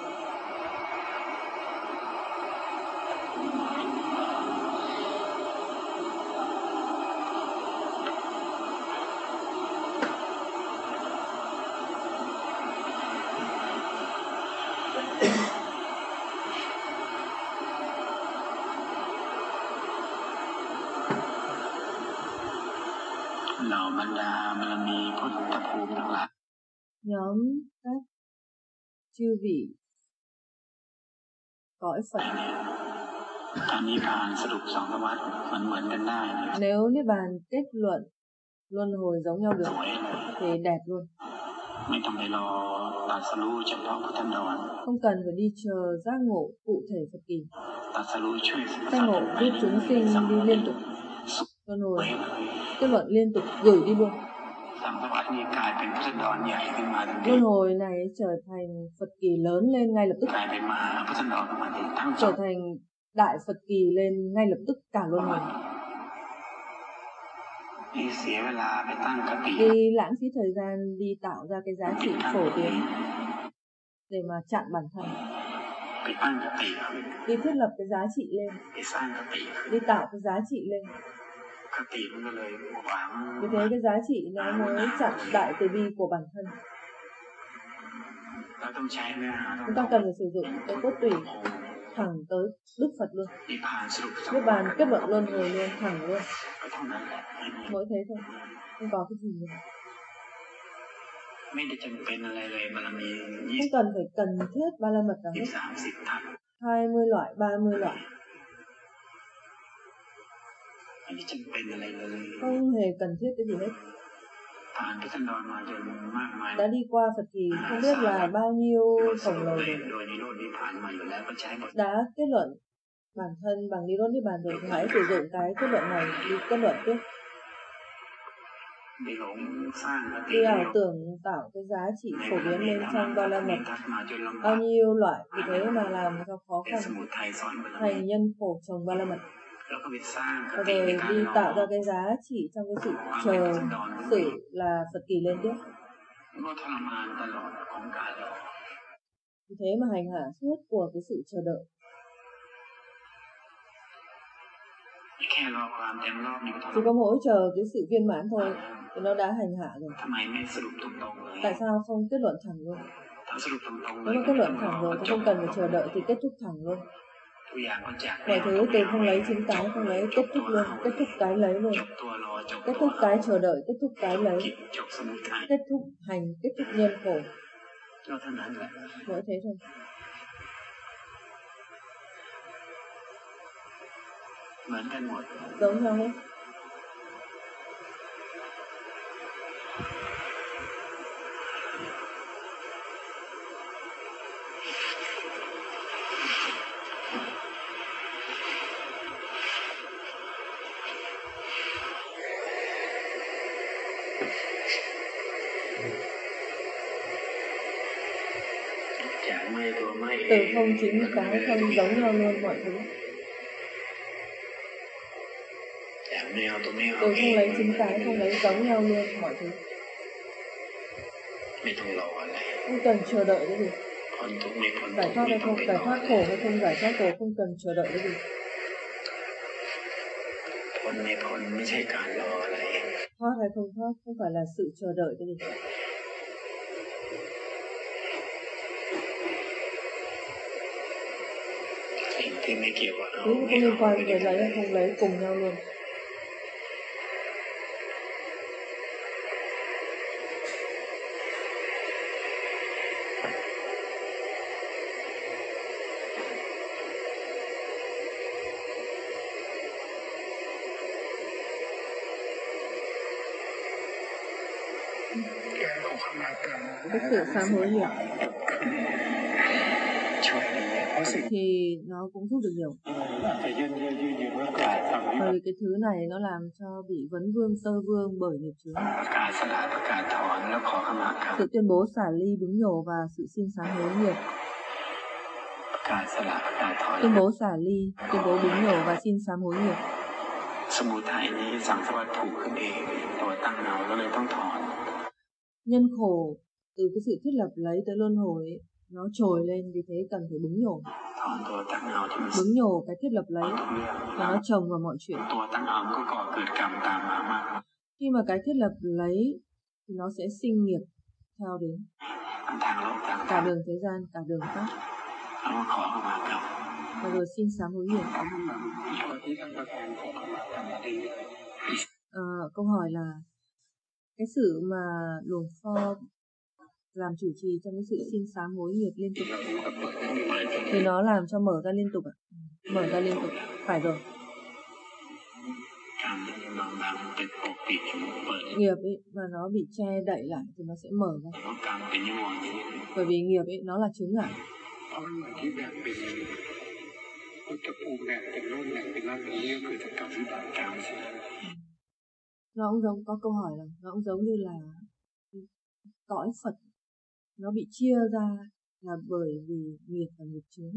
เหล่าบรรดาบารมีพุทธภูมิทั้งหลาย Nhóm các chư vị cõi Phật. การนิพพานสรุปสองสวัสดิ์มันเหมือนกันได้เนี่ย Nếu Niết Bàn kết luận luân hồi giống nhau ส được วยเลย thì đẹp luôn. ไม่ต้องไปรอตรัสรู้เฉพาะพุทธันดร Không cần phải đi chờ giác ngộ cụ thể Phật kỳ. ตรัสรู้ช่วย Giác ngộ giúp chúng sinh đi liên tục. ส Luân ว hồi ยเลย kết luận liên tục gửi đi luôn. สองสวัสดิ์นี่กลายเป็นพุทธันดรใหญ่ขึ้นมาทันที Luân hồi này trở thành Phật kỳ lớn lên ngay lập tức. กลายเป็นมหาพุทธันดรขึ้นมาทันทีทั้งสอ Trở ง thành đại Phật kỳ lên ngay lập tức cả luân hồi. นี่เสียเวลาไปตั้งคติ Đi lãng phí thời gian đi tạo ra cái giá trị phổ biến để mà chặn bản thân. ไปตั้งคติ Đi thiết lập cái giá trị lên, ไปสร้างคติขึ้น đi tạo cái giá trị lên. คติมันก็เลยขวาง Vì thế cái giá trị nó mới chặn đại từ bi của bản thân. เราต้องใช้เนื้อหา Chúng ta cần phải sử dụng cái cốt tủy thẳng tới Đức Phật luôn. นิพพานสรุปสอง Niết Bàn kết luận luân hồi luôn, thẳng luôn. ก็เท่านั้นแหละ Mỗi thế thôi, không có cái gì nữa. ไม่ได้จำเป็นอะไรเลยบารมียี่ Không cần phải cần thiết ba la mật nào สิบ hết. สามสิบทัศน์ hai mươi loại, ba mươi loại. ไม่ได้จำเป็นอะไรเลย Không hề cần thiết cái gì hết. ผ่านพุทธันดรมาจนมากมาย Đã đi qua Phật kỳ không biết là bao nhiêu สรุ khổng ป lồ เลย rồi. โดยนิโรธนิพพานมาอยู่แล้วก็ใช้หมด Đã kết luận bản thân bằng đi đốt Niết Bàn rồi thì hãy sử dụng cái kết luận này đi kết luận tiếp. ไปหลงสร้างคติ Đi ảo tưởng tạo cái giá trị phổ biến lên trong ba la มี mật ทัศน์มาจนลำบา bao ก nhiêu loại, vì thế mà làm cho khó เป็นส khăn มุทัยสอนบารมี thành nhân khổ trồng ba la mật. แล้วก็ไปสร้างค Và ติ rồi ในการ đi รอ tạo ra cái giá trị trong cái sự chờ sự là Phật kỳ lên tiếp. ก็ทรมานตลอดของการรอ Vì thế mà hành hạ suốt của cái sự chờ đợi. แค่รอความเต็มรอบนี้ก็ทร Chỉ มาน có mỗi chờ cái sự viên mãn thôi thì nó đã hành hạ rồi. ทำไมไม่สรุปตรงๆเลย Tại sao không kết luận thẳng luôn? ถ้าสรุปตรงๆเล Nếu ย mà kết luận thẳng rồi thì không cần phải chờ đợi thì kết thúc thẳng luôn. ทุกอย่างก็จาก Mọi thứ từ không lấy chính cái, không lấy, kết thúc luôn, kết thúc cái lấy luôn. จบตัวรอจบ Kết ตัว thúc cái chờ đợi, kết thúc cái จบ lấy, กิจจบสมุทัย kết thúc hành, kết thúc nhân khổ. ก็เท่านั้นแหละ Mỗi thế thôi. เหมือนกันหมด Giống nhau hết. จากไม่ตัวไม่ Từ không chính cái không giống nhau luôn mọi thứ. จากไม่เอาตัวไม่เอา Từ không lấy chính cái không lấy giống nhau luôn mọi thứ. ไม่ต้องรออะไร Không cần chờ đợi cái gì. พ้นทุกข์ไม่พ้น Giải thoát hay không, giải thoát khổ hay không giải thoát khổ, không cần chờ đợi cái gì. พ้นไม่พ้นไม่ใช่การรออะไร Thoát hay không thoát không phải là sự chờ đợi cái gì. สิ่งที่ไม่เกี่ยวกับเอา Thứ ไม่ không liên เอา quan ไม่ได้ về lấy hay không lấy cùng nhau luôn. cái sự sám hối nghiệp thì nó cũng giúp được nhiều. Bởi vì cái thứ này nó làm cho bị vấn vương tơ vương bởi nghiệp chướng. Sự tuyên bố xả ly bứng nhổ và sự xin sám hối nghiệp. Tuyên bố xả ly, tuyên bố bứng nhổ và xin sám hối nghiệp. Nhân khổ từ cái sự thiết lập lấy tới luân hồi ấy, nó trồi lên, vì thế cần phải bứng nhổ. Bứng nhổ cái thiết lập lấy và nó trồng vào mọi chuyện. Khi mà cái thiết lập lấy thì nó sẽ sinh nghiệp theo đến cả đường thế gian, cả đường khác. Và rồi xin sám hối nghiệp. À, câu hỏi là cái sự mà luồng pho làm chủ trì trong cái sự xin sám hối nghiệp liên tục thì nó làm cho mở ra liên tục ạ? À? Mở ra liên tục, phải rồi. Nghiệp ấy mà nó bị che đậy lại thì nó sẽ mở ra. Bởi vì nghiệp ấy nó là chướng ngại. Nó cũng giống, có câu hỏi là nó cũng giống như là cõi Phật nó bị chia ra là bởi vì nghiệp và nghiệp chướng.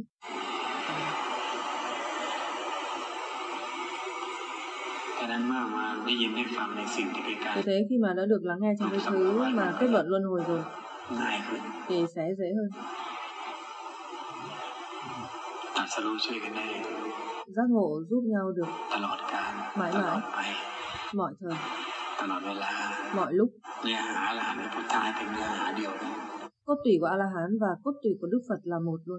Vì thế khi mà đã được lắng nghe trong cái thứ mà kết luận luân hồi rồi thì sẽ dễ hơn. Giác ngộ giúp nhau được mãi mãi, mọi thời, mọi lúc. Cốt tủy của A-la-hán và cốt tủy của Đức Phật là một luôn.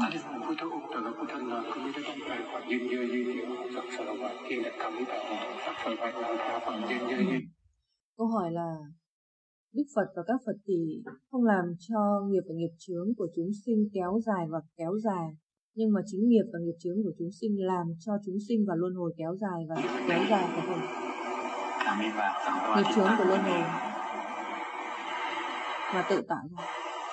Câu hỏi là Đức Phật và các Phật tỷ không làm cho nghiệp và nghiệp chướng của chúng sinh kéo dài và kéo dài, nhưng mà chính nghiệp và nghiệp chướng của chúng sinh làm cho chúng sinh và luân hồi kéo dài và kéo dài, phải không? Nghiệp chướng của luân hồi mà tự tạo ra.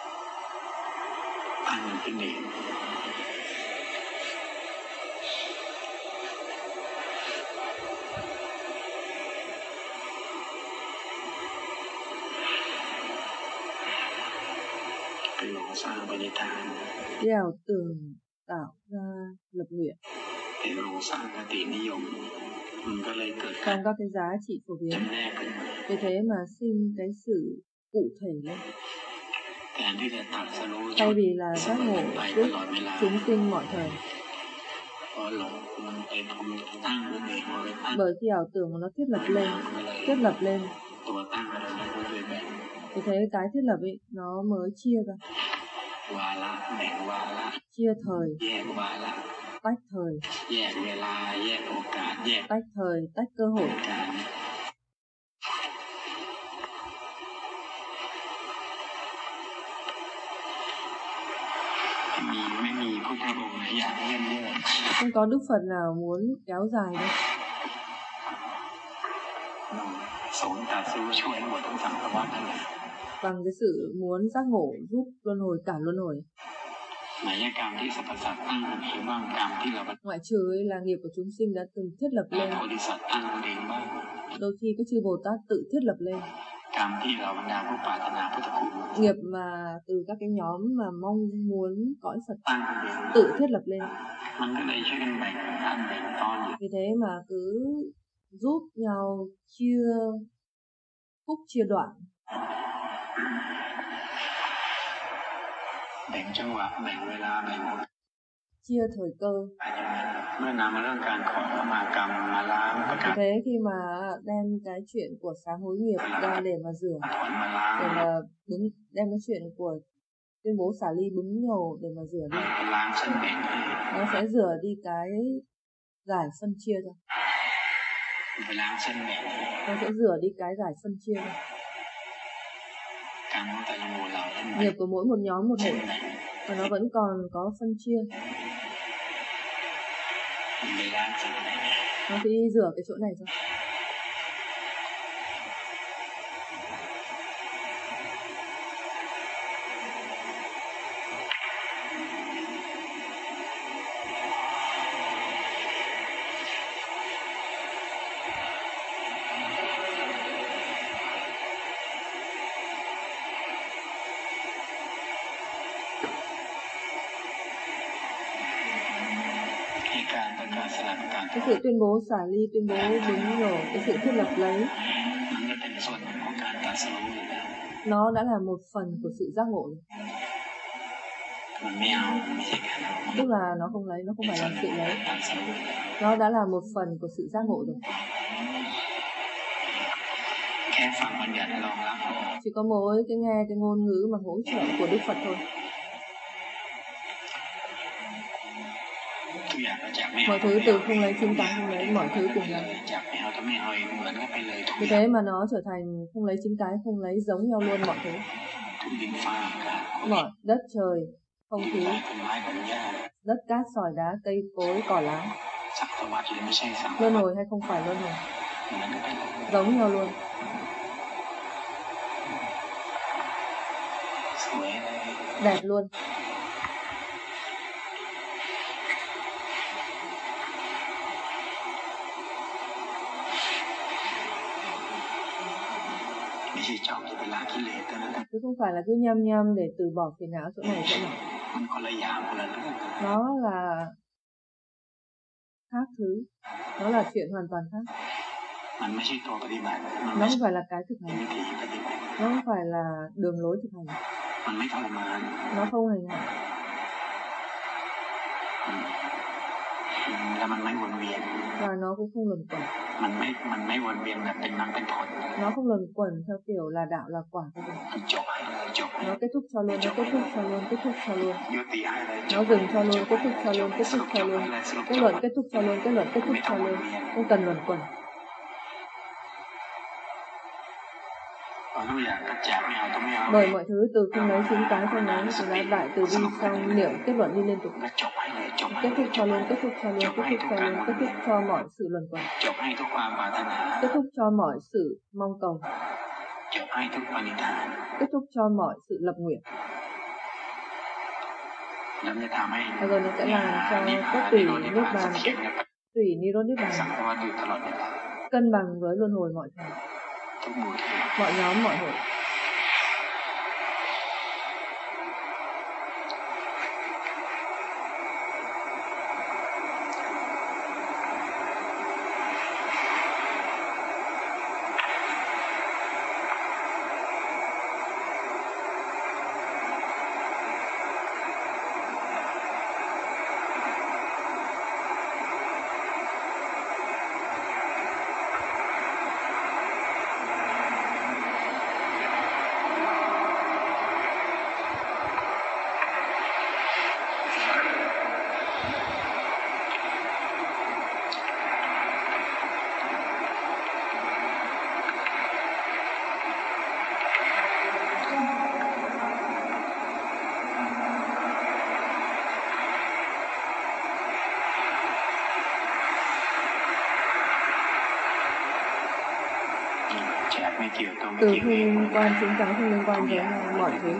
Đèo tường tạo ra lập nguyện. Trong các cái giá trị phổ biến. Vì thế mà xin cái sự cụ thể lên. Thay vì là giác ngộ trước chúng sinh mọi thời. Bởi khi ảo tưởng nó thiết lập lên, thiết lập lên. Vì thế cái thiết lập ấy nó mới chia ra. Chia thời, tách thời, tách thời, tách cơ hội. Không có Đức Phật nào muốn kéo dài đâu. Bằng cái sự muốn giác ngộ giúp luân hồi cả luân hồi. Ngoại trừ là nghiệp của chúng sinh đã từng thiết lập lên. Đôi khi các chư Bồ Tát tự thiết lập lên. Nghiệp mà từ các cái nhóm mà mong muốn cõi Phật tự thiết lập lên. Vì thế mà cứ giúp nhau chia khúc chia đoạn. Chia thời cơ. Vì thế khi mà đem cái chuyện của sám hối nghiệp ra để mà rửa, để mà đứng, đem cái chuyện của tuyên bố xả ly bứng nhổ để mà rửa đi, nó sẽ rửa đi cái giải phân chia ra. Nó sẽ rửa đi cái giải phân chia ra. Nghiệp của mỗi một nhóm một hội và nó vẫn còn có phân chia. Nó sẽ đi rửa cái chỗ này thôi. Cái sự tuyên bố xả ly, tuyên bố bứng nhổ, cái sự thiết lập lấy, nó đã là một phần của sự giác ngộ. Tức là nó không lấy, nó không phải là sự lấy. Nó đã là một phần của sự giác ngộ rồi. Chỉ có mỗi cái nghe, cái ngôn ngữ mà hỗ trợ của Đức Phật thôi. Mọi thứ từ không lấy, chính tánh không lấy, mọi thứ cùng lấy. Vì thế mà nó trở thành không lấy chính cái, không lấy, giống nhau luôn mọi thứ. Mọi đất trời, không khí, đất cát, sỏi đá, cây cối, cỏ lá, luân hồi hay không phải luân hồi, giống nhau luôn. Đẹp luôn. Chứ không phải là cứ nhăm nhăm để từ bỏ phiền não chỗ này chỗ này. Nó là khác thứ. Nó là chuyện hoàn toàn khác. Nó không phải là cái thực hành. Nó không phải là đường lối thực hành. Nó không hành hạ. Và nó cũng không luẩn quẩn. Nó không luẩn quẩn theo kiểu là đạo là quả. Nó kết thúc cho luôn, nó kết thúc cho luôn, kết thúc cho luôn. Nó dừng cho luôn, kết thúc cho luôn, kết thúc cho luôn. Kết luận kết thúc cho luôn, kết luận kết thúc cho luôn. Không cần luẩn quẩn. Bởi mọi thứ từ không lấy, chính cái không lấy, từ lá đại từ bi xong niệm kết luận đi liên tục. Kết thúc cho luôn, kết thúc cho luôn, kết thúc cho luôn, kết thúc cho mọi sự luẩn quẩn. Kết thúc cho mọi sự mong cầu. Kết thúc cho mọi sự lập nguyện. Và rồi nó sẽ làm cho các tùy niết bàn, tùy Nirodha niết bàn cân bằng với luân hồi mọi thời, mọi nhóm, mọi hội. Từ không liên quan, chính cái không liên quan với mọi thứ.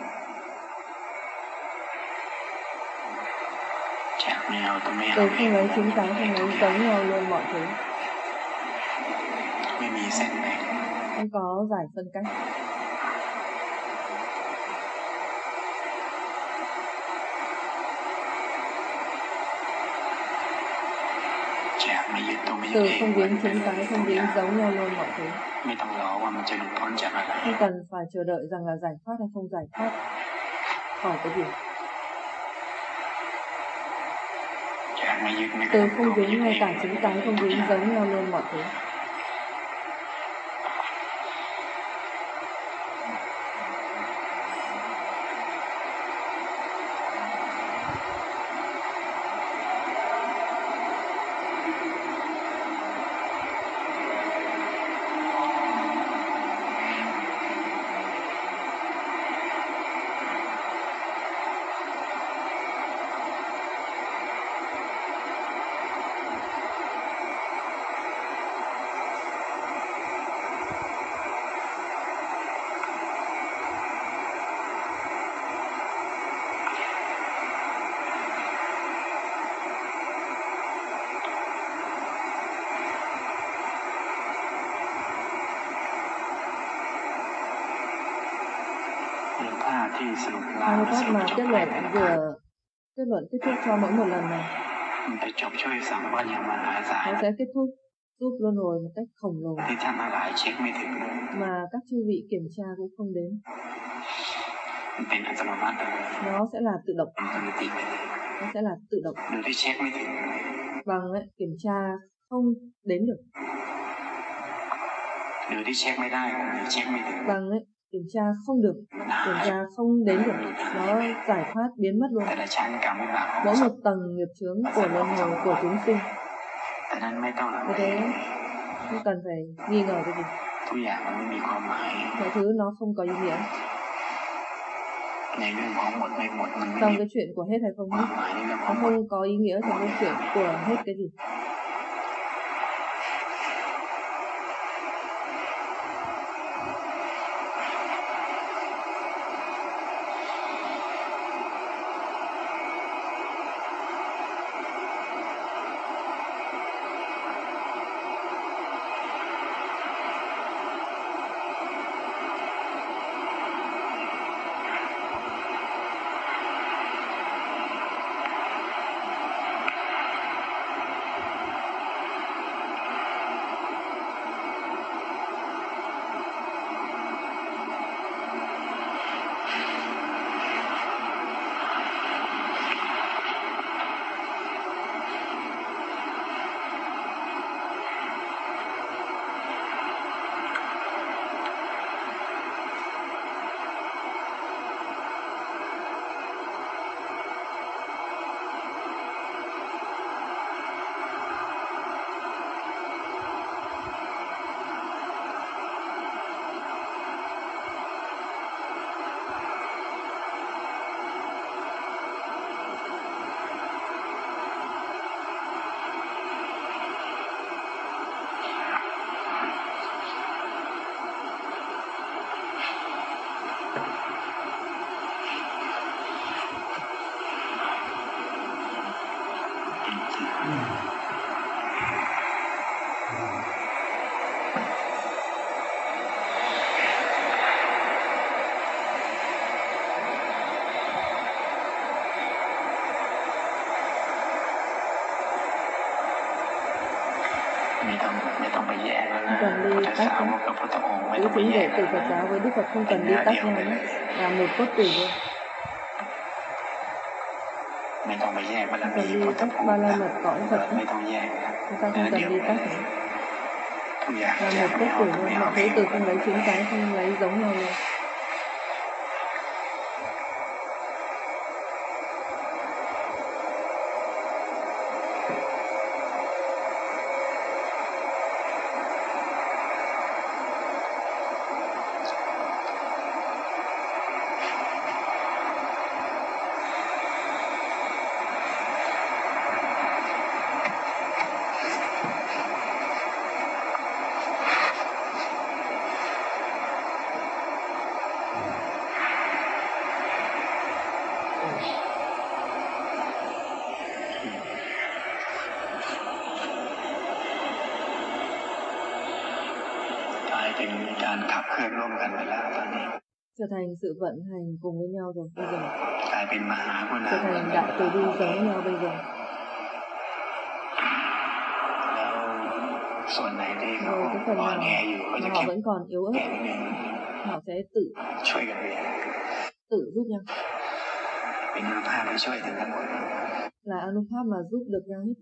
Từ không lấy, chính cái không lấy, giống nhau luôn mọi thứ. Không có giải phân cách. Từ không biến, chính cái không biến, giống nhau luôn mọi thứ. Không cần phải chờ đợi rằng là giải thoát hay không giải thoát khỏi cái gì. Từ không biến, ngay cả chính cái không biến, giống nhau luôn mọi thứ. hai mươi pháp mà kết luận vừa kết luận kết thúc cho mỗi một lần này มันไปจบช่วยสังวรอย่างมหาศาล nó sẽ kết thúc giúp luân hồi một cách khổng lồ ที่ท่านทั้งหลายเช็คไม่ถึงเลย mà các chư vị kiểm tra cũng không đến. มันเป็นอัตโนมัติเลย Nó sẽ là tự động, เป็นปกติไปเลย nó sẽ là tự động โดยที่เช็คไม่ถึง bằng ấy, kiểm tra không đến được, โดยที่เช็คไม่ได้หรือเช็คไม่ถึง bằng ấy, kiểm tra không được, มันหา kiểm ย tra không đến được, nó giải thoát biến mất luôn. แต่ละชั้นกรรมวิบากของ Mỗi สัต một ว์ tầng nghiệp chướng của luân hồi của chúng sinh, แต่นั้นไม่ต้องลัง như เล thế không cần phải nghi ngờ cái gì. ทุกอย่างมันไม่มีความหมาย Mọi thứ nó không có ý nghĩa. ในเรื่องของหมดไม่หมดมันไม่ Trong มี cái chuyện của hết hay không ควา hết, มหมายในเรื่องขอ nó งหมด không có ý nghĩa trong cái chuyện của hết cái gì. ไม่ต้องไม่ต้องไปแยกแล้วนะ Cần พุท đi ธ tách สาว nhé. กกับพุทธองค์ไม่ Tứ ต้องไป chúng แย đệ ก tử Phật giáo với Đức Phật không cần đi tách nhau nữa, là một cốt tử luôn. ไม่ต้องไปแยกบาร Không มี cần พุท đi ธ tách ภู ba มิ la นะ mật cõi Phật ไม่ nữa. ต้องแยกนะ Chúng ta không เนื้อ cần เดียว đi กัน tách เลย nữa. ทุกอย่าง Là แยก một ไม่ cốt เอา tử ก็ luôn, ไม่เอา mọi เอ thứ ง từ không lấy chính cái, không lấy giống nhau luôn. กลายเป็นการขับเคลื่อนร่วมกันไปแล้วตอนนี้ Trở thành sự vận hành cùng với nhau rồi bây giờ. กลายเป็นมหากุณา Trở thành đại từ bi giống nhau bây giờ. แล้วส่วนไหนที่เขา Rồi cái phần อ่อน nào แออยู่ก็ mà จะ họ เข้ม vẫn còn yếu แข็ ớt, งเนี่ย họ sẽ tự ช่วยกันเรียน tự giúp nhau. เป็นอาภาพที่ช่วยถึงกันหมด Là Anupap mà giúp được nhau hết.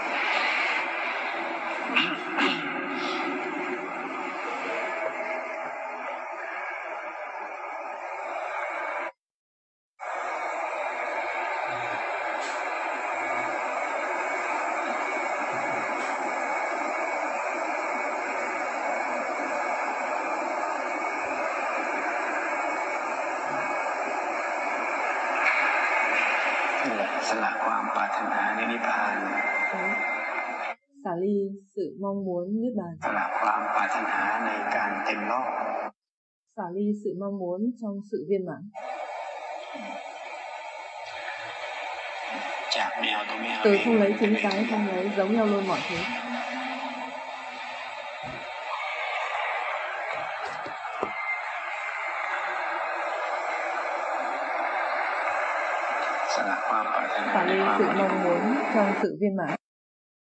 นี่แหละสละความปรารถนาในนิพพาน Đấy. Xả ly sự mong muốn niết bàn, สละความปรารถนาในการเต็มรอบ xả ly sự mong muốn trong sự viên mãn. จากไม่เอาตัวไม่เอา Từ เอง không lấy chính cái, không lấy giống nhau luôn mọi thứ. สสละความปรารถนา xả ใน ly ความ sự บริ mong บูรณ์ muốn trong sự viên mãn.